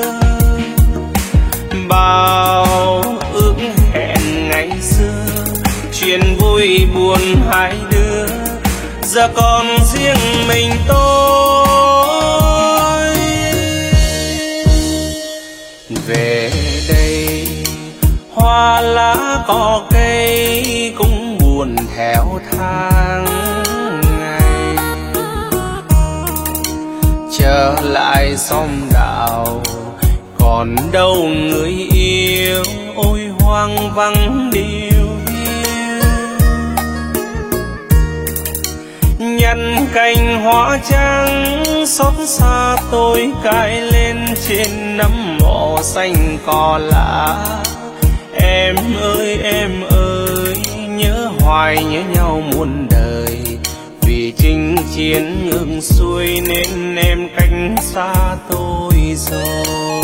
Bao ước hẹn ngày xưa, chuyện vui buồn hai đứa, giờ còn riêng mình tôi. Về đây hoa lá cỏ cây cũng buồn theo tháng ngày, trở lại xóm đạo còn đâu người yêu, ôi hoang vắng điều hiu. Nhặt cành hoa trắng xót xa tôi cài lên trên nấm mộ xanh cỏ lá. Em ơi em ơi nhớ hoài nhớ nhau muôn đời, vì chinh chiến ngược xuôi nên em cách xa tôi rồi.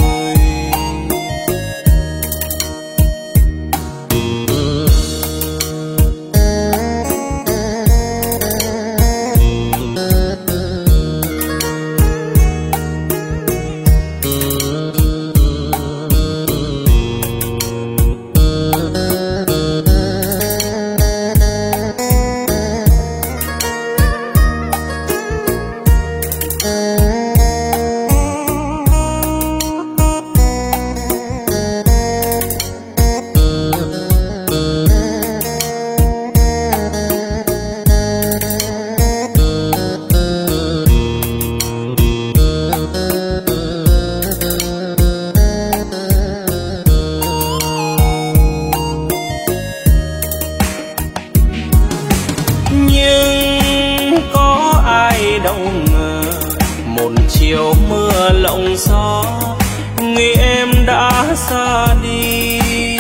Đâu ngờ một chiều mưa lộng gió, người em đã ra đi.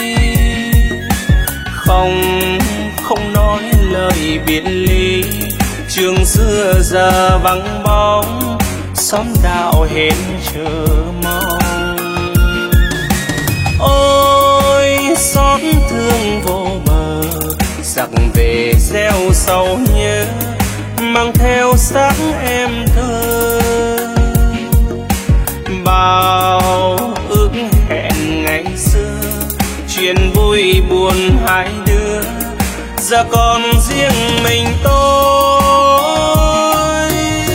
Không, không nói lời biệt ly, trường xưa giờ vắng bóng, xóm đạo hết chờ mong. Ôi xót thương vô bờ, giặc về gieo sầu nhớ, mang theo xác em thơ. Bao ước hẹn ngày xưa, chuyện vui buồn hai đứa, giờ còn riêng mình tôi.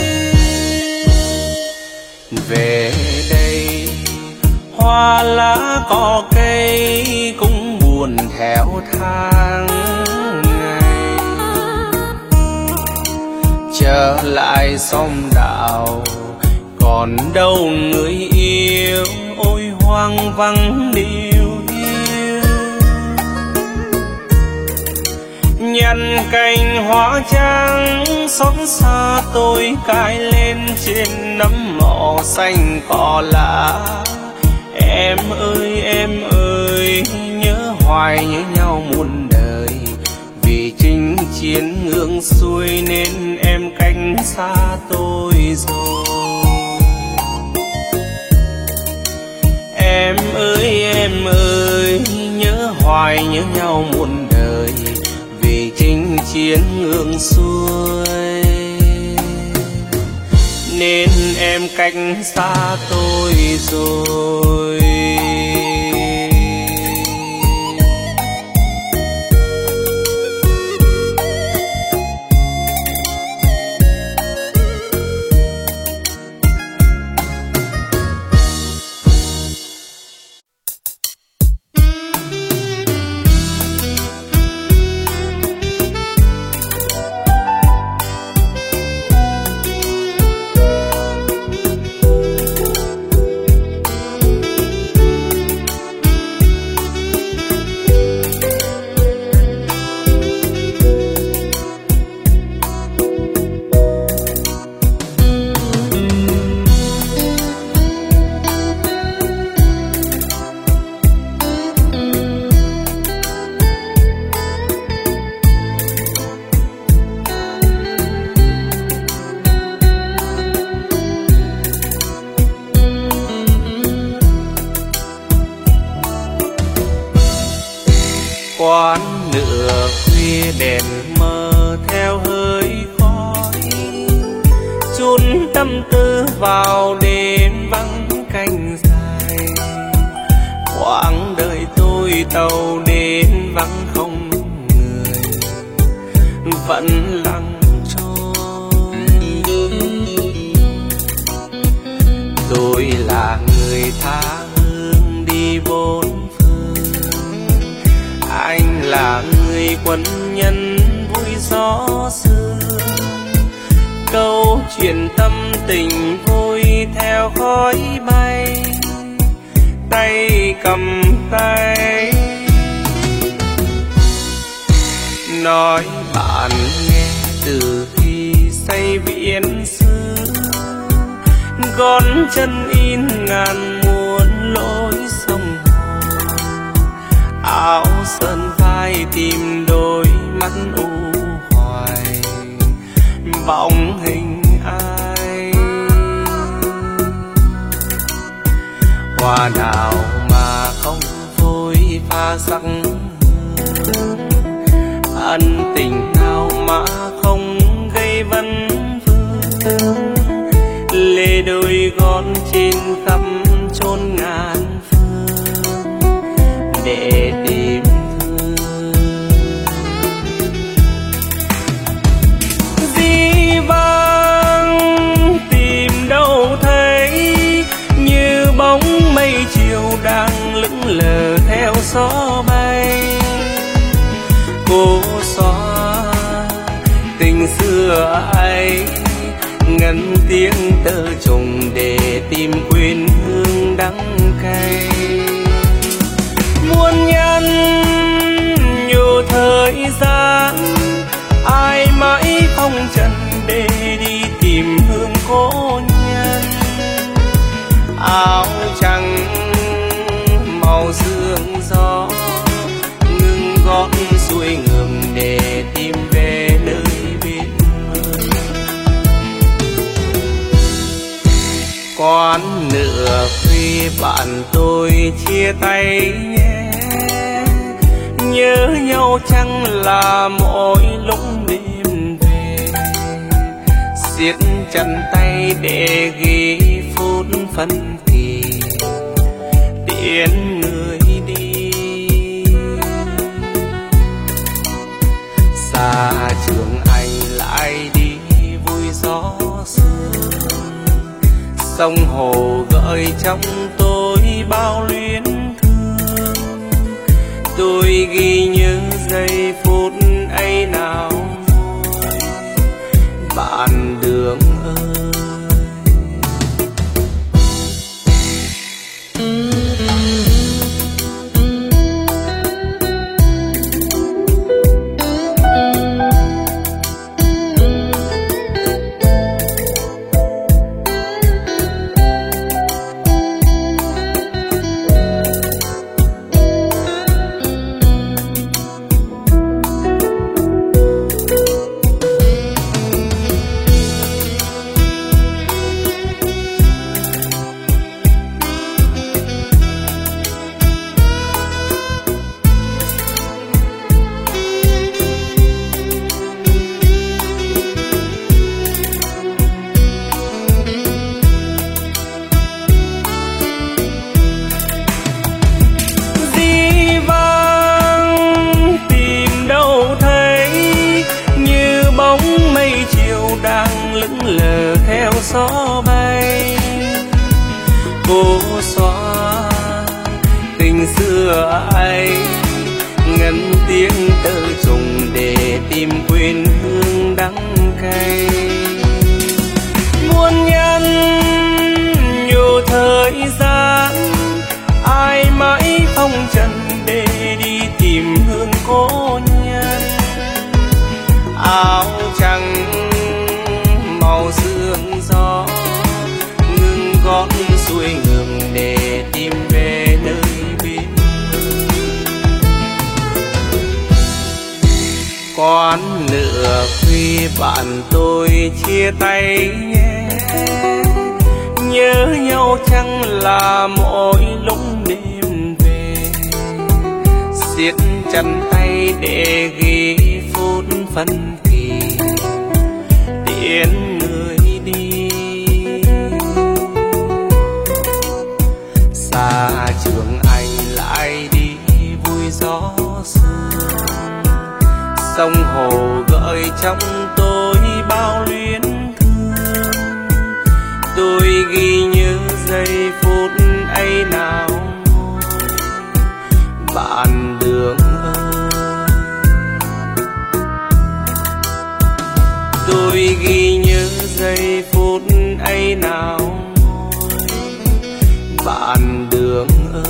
Về đây hoa lá cỏ cây cũng buồn theo tháng ngày, trở lại xóm đạo còn đâu người yêu, ôi hoang vắng điều hiu. Nhặt cành hoa trắng xót xa tôi cài lên trên nấm mộ xanh cỏ lá. Em ơi em ơi nhớ hoài nhớ nhau muôn đời, vì chinh chiến ngược xuôi nên em cách xa tôi rồi. Em ơi em ơi nhớ hoài nhớ nhau muôn đời, vì chinh chiến ngược xuôi nên em cách xa tôi rồi. Quán nửa khuya đèn mờ theo hơi khói, chôn tâm tư vào đêm vắng canh dài. Quãng đời tôi tàu đến vắng không người, vẫn lặng trôi. Tôi là người tha hương đi bốn phương, anh là người quân nhân vui gió sương. Câu chuyện tâm tình vui theo khói bay, tay cầm tay. Nói bạn nghe từ khi say viễn xưa, gót chân in ngàn muôn lối sông hồ. Áo sơn vai tìm đôi mắt u hoài, bóng hình ai. Hoa nào mà không phôi pha sắc hương, ân tình nào mà không gây vấn vương. Lê đôi gót trên khắp chốn ngàn phương để tìm thương. Dĩ vãng tìm đâu thấy, như bóng mây chiều đang lững lờ theo gió bay. Cô xóa tình xưa ấy, ngân tiếng tơ trùng để tìm quên hương đắng cay. Muôn nhân nhiều thời gian, ai mãi phong trần để đi tìm hương cố nhân. Áo trắng màu sương gió, ngừng gót xuôi ngừng để tìm về nơi biển hơi. Quán nửa khuya bạn tôi chia tay nhé, nhớ nhau chẳng là mỗi lúc đêm về. Siết chân tay để ghi phút phân kỳ, tiễn người đi. Xa trường anh lại đi vui gió sương, sông hồ gợi trong tôi bao luyến thương. Tôi ghi nhớ giây phút ấy nào vui, bạn đường ơi. Lờ theo gió bay. Cô xóa tình xưa ấy, ngân tiếng tơ trùng để tìm quên hương đắng cay. Muôn nhân nhiều thời gian, ai mãi phong trần để đi tìm hương cố nhân. Áo trắng màu sương gió, ngừng gót xuôi ngừng để tìm về nơi biển. Quán nửa khuya bạn tôi chia tay nhé, nhớ nhau chẳng là mỗi lúc đêm về. siết chặt tay để ghi phút phân kỳ tiễn người đi. Xa trường anh lại đi vui gió sương, sông hồ gợi trong tôi bao luyến thương. Tôi ghi nhớ giây phút ấy nào bạn đường ơi. Tôi ghi nhớ giây phút ấy nào bạn đường ơi.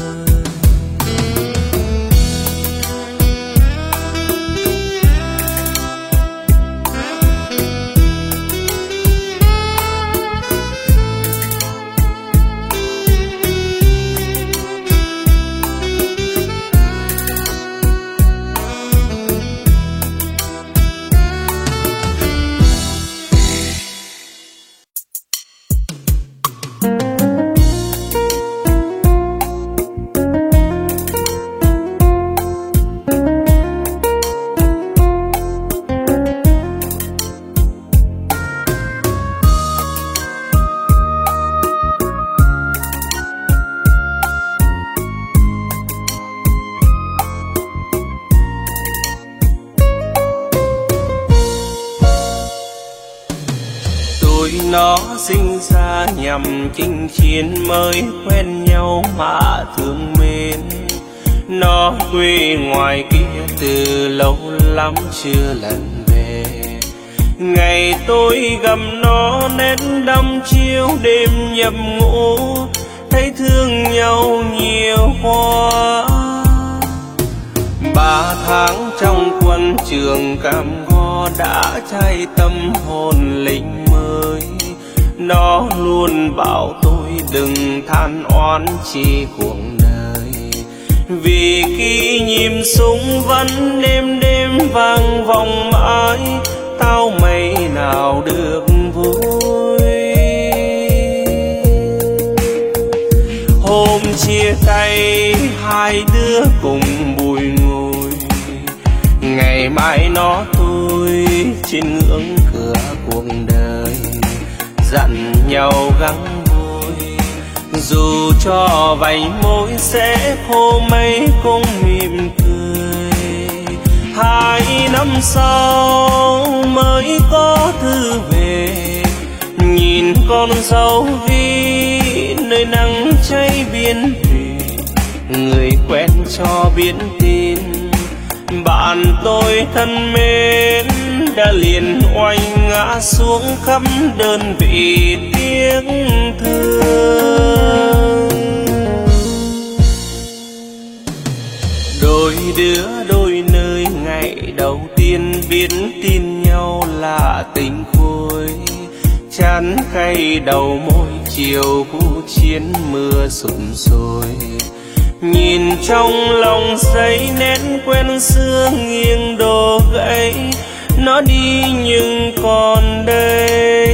Nó sinh ra nhằm chinh chiến mới quen nhau mà thương mến. Nó quê ngoài kia từ lâu lắm chưa lần về. Ngày tôi gặp nó nét đăm chiếu đêm nhập ngũ, thấy thương nhau nhiều quá. Ba tháng trong quân trường cam go đã cháy tâm hồn lính mới. Nó luôn bảo tôi đừng than oán chi cuộc đời, vì kỷ niệm súng vẫn đêm đêm vang vọng mãi. Tao mấy nào được vui. Hôm chia tay hai đứa cùng bùi ngùi, ngày mai nó tôi trên ngưỡng cửa cuộc đời. Dặn nhau gắng vui, dù cho vành môi sẽ khô mấy cũng mỉm cười. Hai năm sau mới có thư về, nhìn con dâu ghi nơi nắng cháy biên thủy. Người quen cho biết tin bạn tôi thân mến đã liền oanh ngã xuống khắp đơn vị tiếc thương. Đôi đứa đôi nơi ngày đầu tiên biết tin nhau là tình khôi. Chán cay đầu môi chiều vũ chiến mưa sụp sôi. Nhìn trong lòng giấy nét quen xưa nghiêng đổ gãy. Nó đi nhưng còn đây,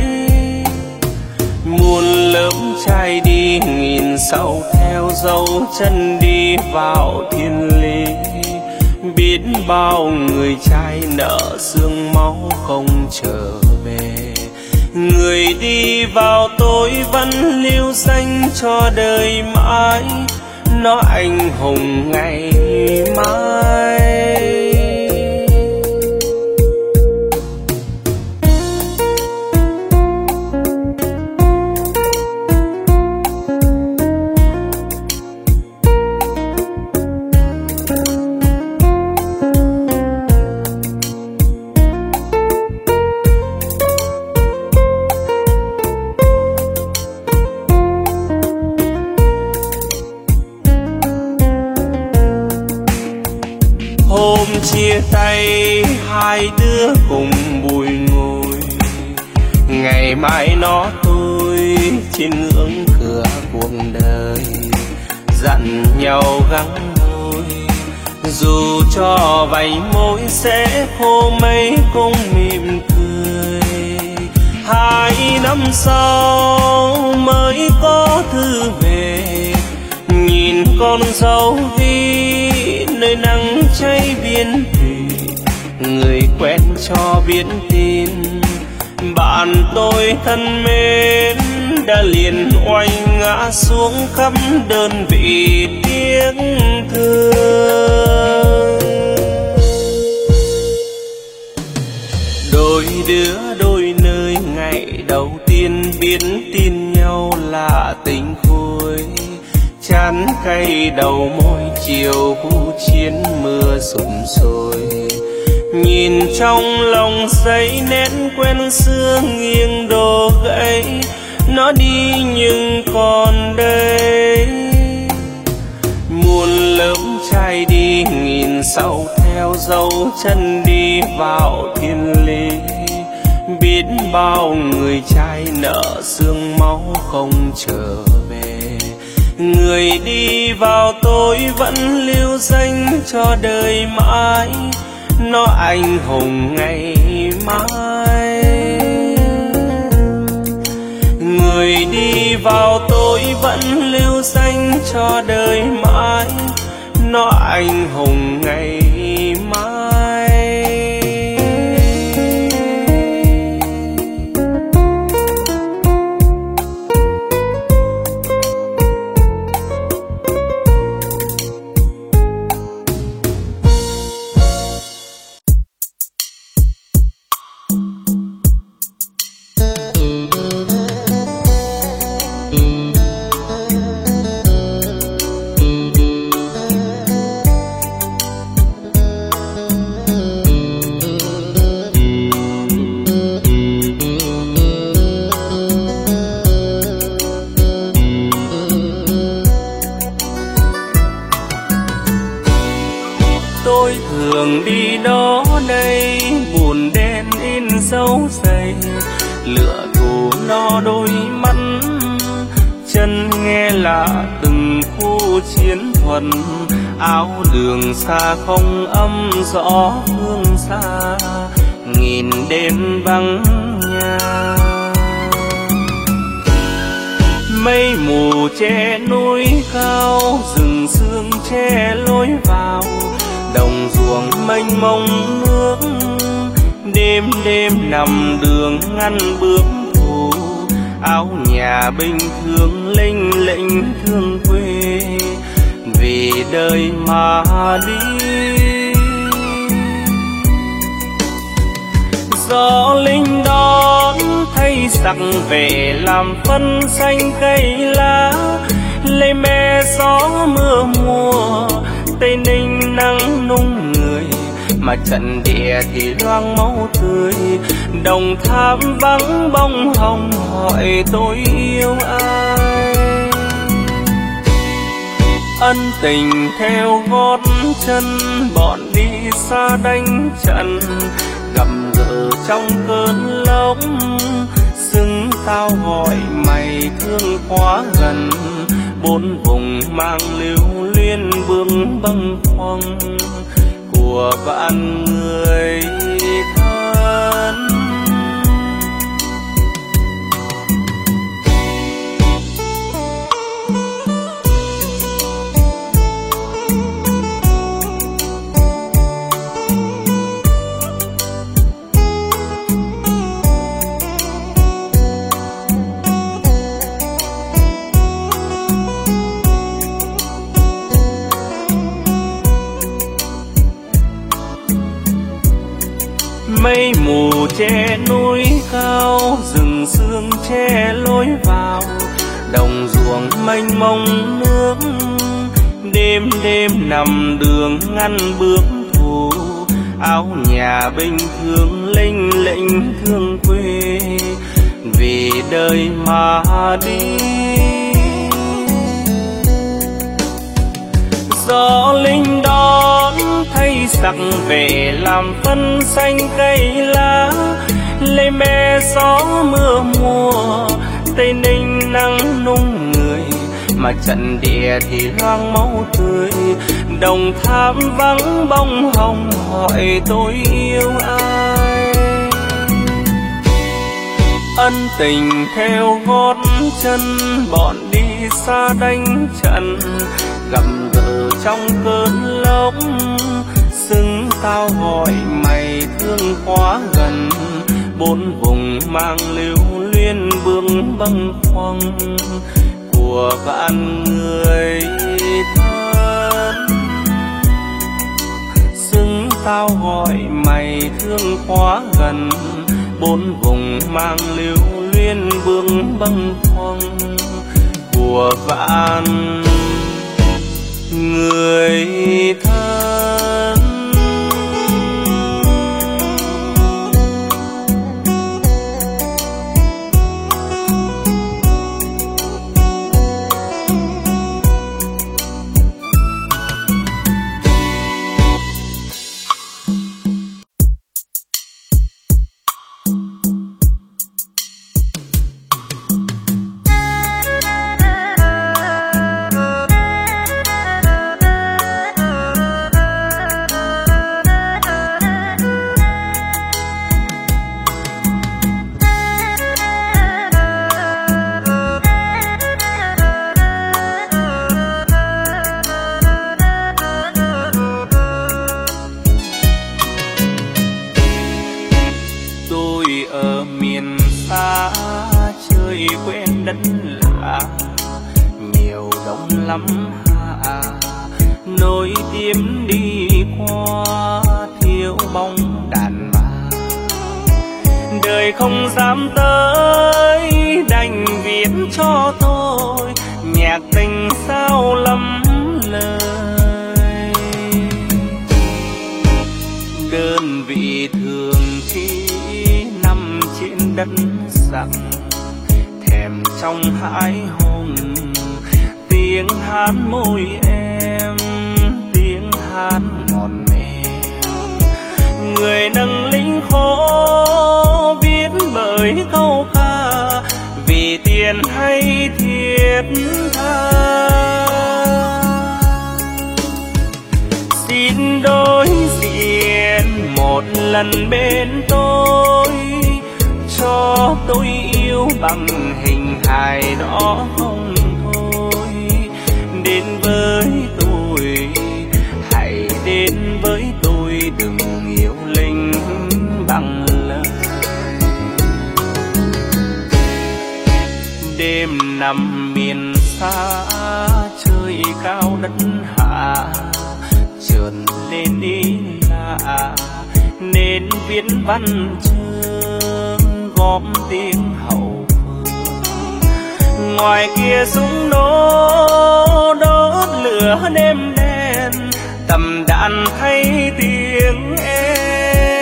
muôn lớp trai đi nghìn sau theo dấu chân đi vào thiên lý. Biết bao người trai nợ xương máu không trở về, người đi vào tôi vẫn lưu danh cho đời mãi. Nó anh hùng ngày mai. Hôm chia tay hai đứa cùng bùi ngùi, ngày mai nó tôi trên ngưỡng cửa cuộc đời. Dặn nhau gắng vui, dù cho vành môi sẽ khô mấy cũng mỉm cười. Hai năm sau mới có thư về, nhìn con dâu ghi nơi nơi nắng cháy biên thủy, người quen cho biết tin bạn tôi thân mến đã liền oanh ngã xuống khắp đơn vị tiếc thương. Đôi đứa đôi nơi ngày đầu tiên biết tin nhau là tình khôi, chán cay đầu môi chiều khu chiến mưa sụp sôi. Nhìn trong lòng giấy nét quen xưa nghiêng đổ gãy, nó đi nhưng còn đây. Muôn lớp trai đi nghìn sau theo dấu chân đi vào thiên lý, biết bao người trai nợ xương máu không trở về. Người đi vào tôi vẫn lưu danh cho đời mãi, nó anh hùng ngày mai. Người đi vào tôi vẫn lưu danh cho đời mãi, nó anh hùng ngày mai. Thường đi đó đây buồn đen in dấu dày, lửa thù no đôi mắt chân nghe là từng khu chiến thuật. Áo đường xa không âm rõ hương xa, nghìn đêm vắng nhà. Mây mù che núi cao, rừng sương che lối vào, đồng ruộng mênh mông nước. Đêm đêm nằm đường ngăn bước thù, áo nhà bình thường lênh lênh thương quê, vì đời mà đi. Gió linh đón thay giặc về làm phân xanh cây lá, lấy me gió mưa mùa Tây Ninh nắng nung người, mà trận địa thì loang máu tươi. Đồng Tháp vắng bông hồng hỏi tôi yêu ai. Ân tình theo gót chân bọn đi xa đánh trận, gặp gỡ trong cơn lốc xứng tao gọi mày thương quá gần. Bốn vùng mang lưu luyến bước bâng khuâng của vạn người thân. Mây mù che núi cao, rừng sương che lối vào, đồng ruộng mênh mông nước. Đêm đêm nằm đường ngăn bước thù, áo nhà bình thường lênh lênh thương quê, vì đời mà đi. Gió linh đón thay giặc về làm phân xanh cây lá, lấy me gió mưa mùa Tây Ninh nắng nung người, mà trận địa thì loang máu tươi. Đồng Tháp vắng bông hồng hỏi tôi yêu ai. Ân tình theo gót chân bọn đi xa đánh trận, gặp gỡ trong cơn lốc bốn vùng mang lưu luyến bướng bâng khuâng của vạn người thân. Xứng tao gọi mày thương quá gần, bốn vùng mang lưu luyến bướng bâng khuâng của vạn người thân. Không dám tới đành viết cho tôi nhạc tình sao lắm lời. Đơn vị thường khi nằm trên đất rằng thèm trong hãi hùng, tiếng hát môi em, tiếng hát ngọt mềm. Người nâng lính khổ viết bởi câu ca, vì tiền hay thiết tha. Xin đối diện một lần bên tôi, cho tôi yêu bằng hình hài đó không thôi. Đến với tôi, hãy đến với tôi, đừng yêu linh bằng lời. Đêm nằm miền xa, trời cao đất hạ, chợt lên ý lạ nên viết văn chương góp tiếng hậu phương. Ngoài kia súng nổ đốt lửa đêm đen, tầm đạn thay tiếng em.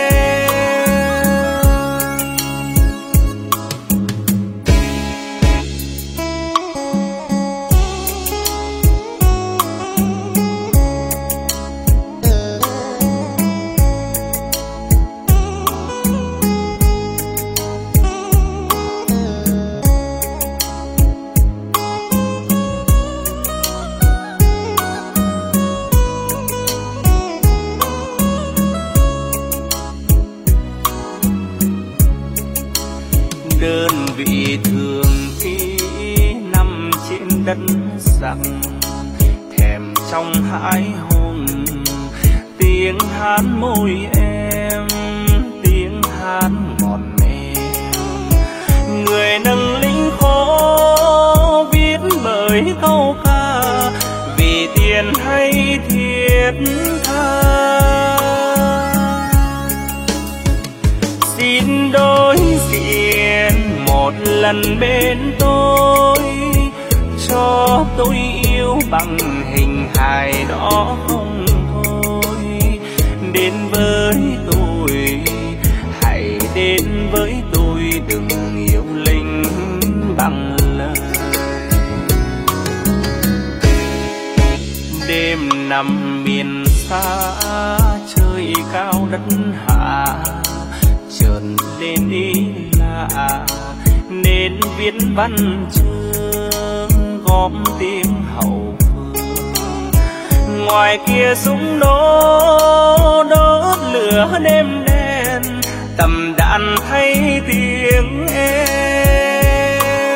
Đơn vị thường khi nằm trên đất rằng thèm trong hãi hùng, tiếng hát môi em, tiếng hát ngọt mềm. Người nâng lính khổ viết bởi câu ca, vì tiền hay thiết tha. Xin đối diện một lần bên tôi, cho tôi yêu bằng hình hài đó không thôi. Đến với tôi, hãy đến với tôi, đừng yêu linh bằng lời. Đêm nằm miền xa, trời cao đất hạ, chợt lên ý lạ nên viết văn chương góp tiếng hậu phương. Ngoài kia súng nổ đốt lửa đêm đen, tầm đạn thay tiếng em.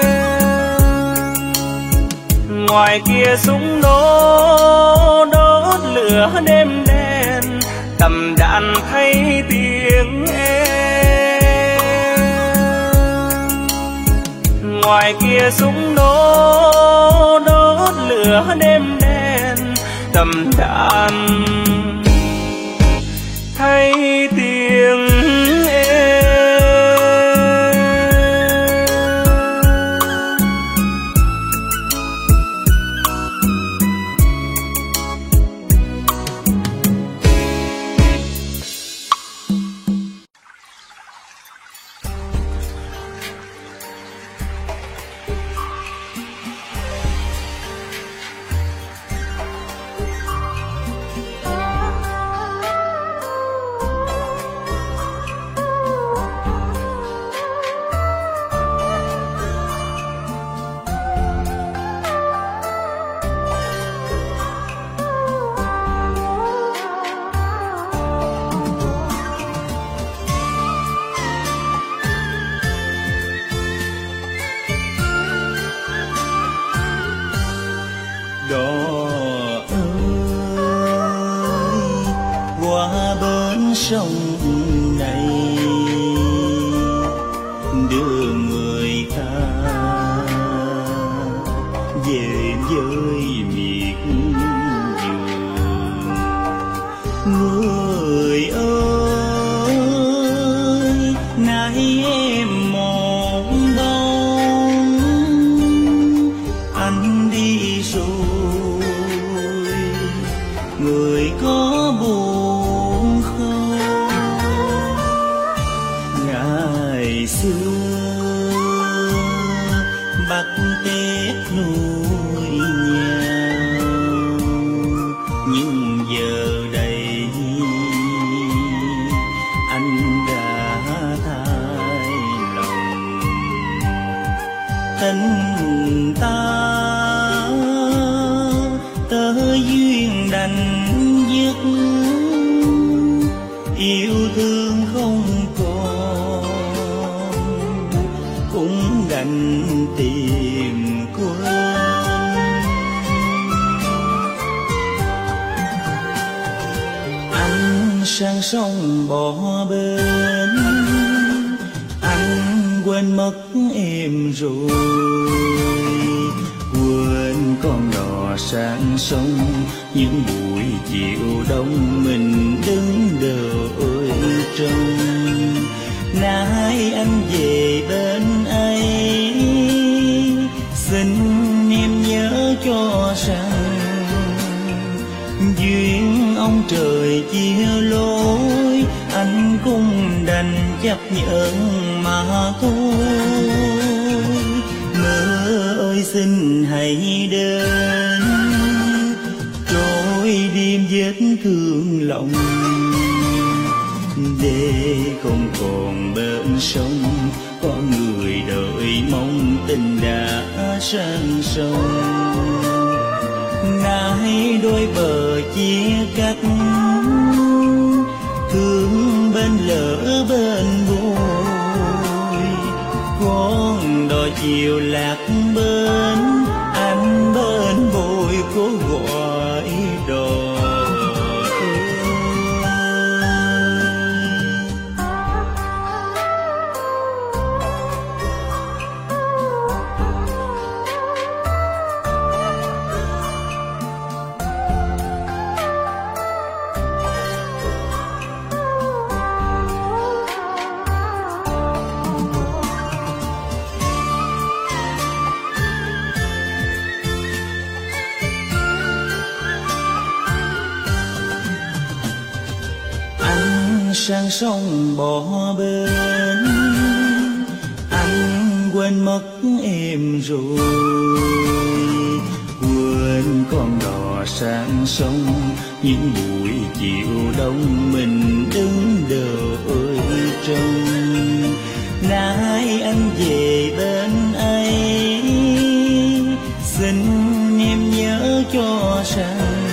Ngoài kia súng nổ đốt lửa đêm đen, tầm đạn thay tiếng em. ngoài kia súng nổ đốt lửa đêm đen tầm đàn thay tiếng êm. Sông này đưa người ta về với miệt vườn. Người ơi nay em một bóng anh đi rồi, người có buồn không? Ngày xưa bắt tết nuôi nhau, nhưng giờ đây anh đã thay lòng. Tình ta tới duyên đành dứt, yêu thương không còn cũng đành tìm quên. Anh sang sông bỏ bên, anh quên mất em rồi, quên con đò sang sông những buổi chiều đông mình đứng đợi trông. Nay anh về bên ấy, xin em nhớ cho rằng duyên ông trời chia lối, anh cũng đành chấp nhận mà thôi. Mơ ơi xin hãy đến, trôi đêm vết thương lòng, để không còn bên sông có người đợi mong tình đã sang sông. Nay đôi bờ chia cách, thương bên lỡ bên vui, con đò chiều lạc bên, anh bên bồi cố gọi đò. Sang sông bỏ bên, anh quên mất em rồi, quên con đò sang sông những buổi chiều đông mình đứng đợi trông. Nay anh về bên ấy, xin em nhớ cho rằng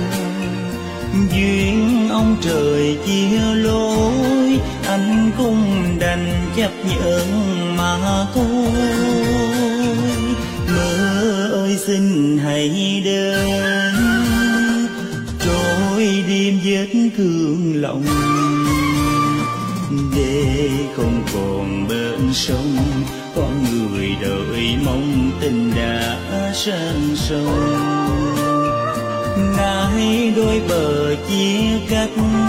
duyên ông trời chia lối, anh cũng đành chấp nhận mà thôi. Mơ ơi xin hãy đến, trôi đêm vết thương lòng, để không còn bên sông con người đợi mong tình đã sang sông. Nay đôi bờ chia cách,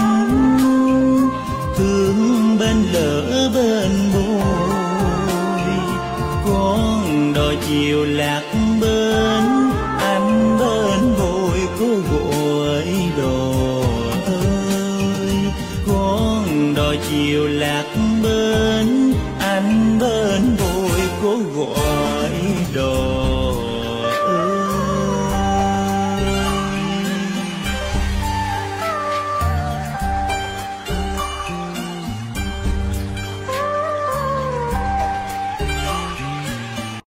thương bên lỡ bên bồi, con đò chiều lạc bên, anh bên bồi cô gọi đò ơi. Con đò chiều lạc bên, anh bên bồi cô gọi đò.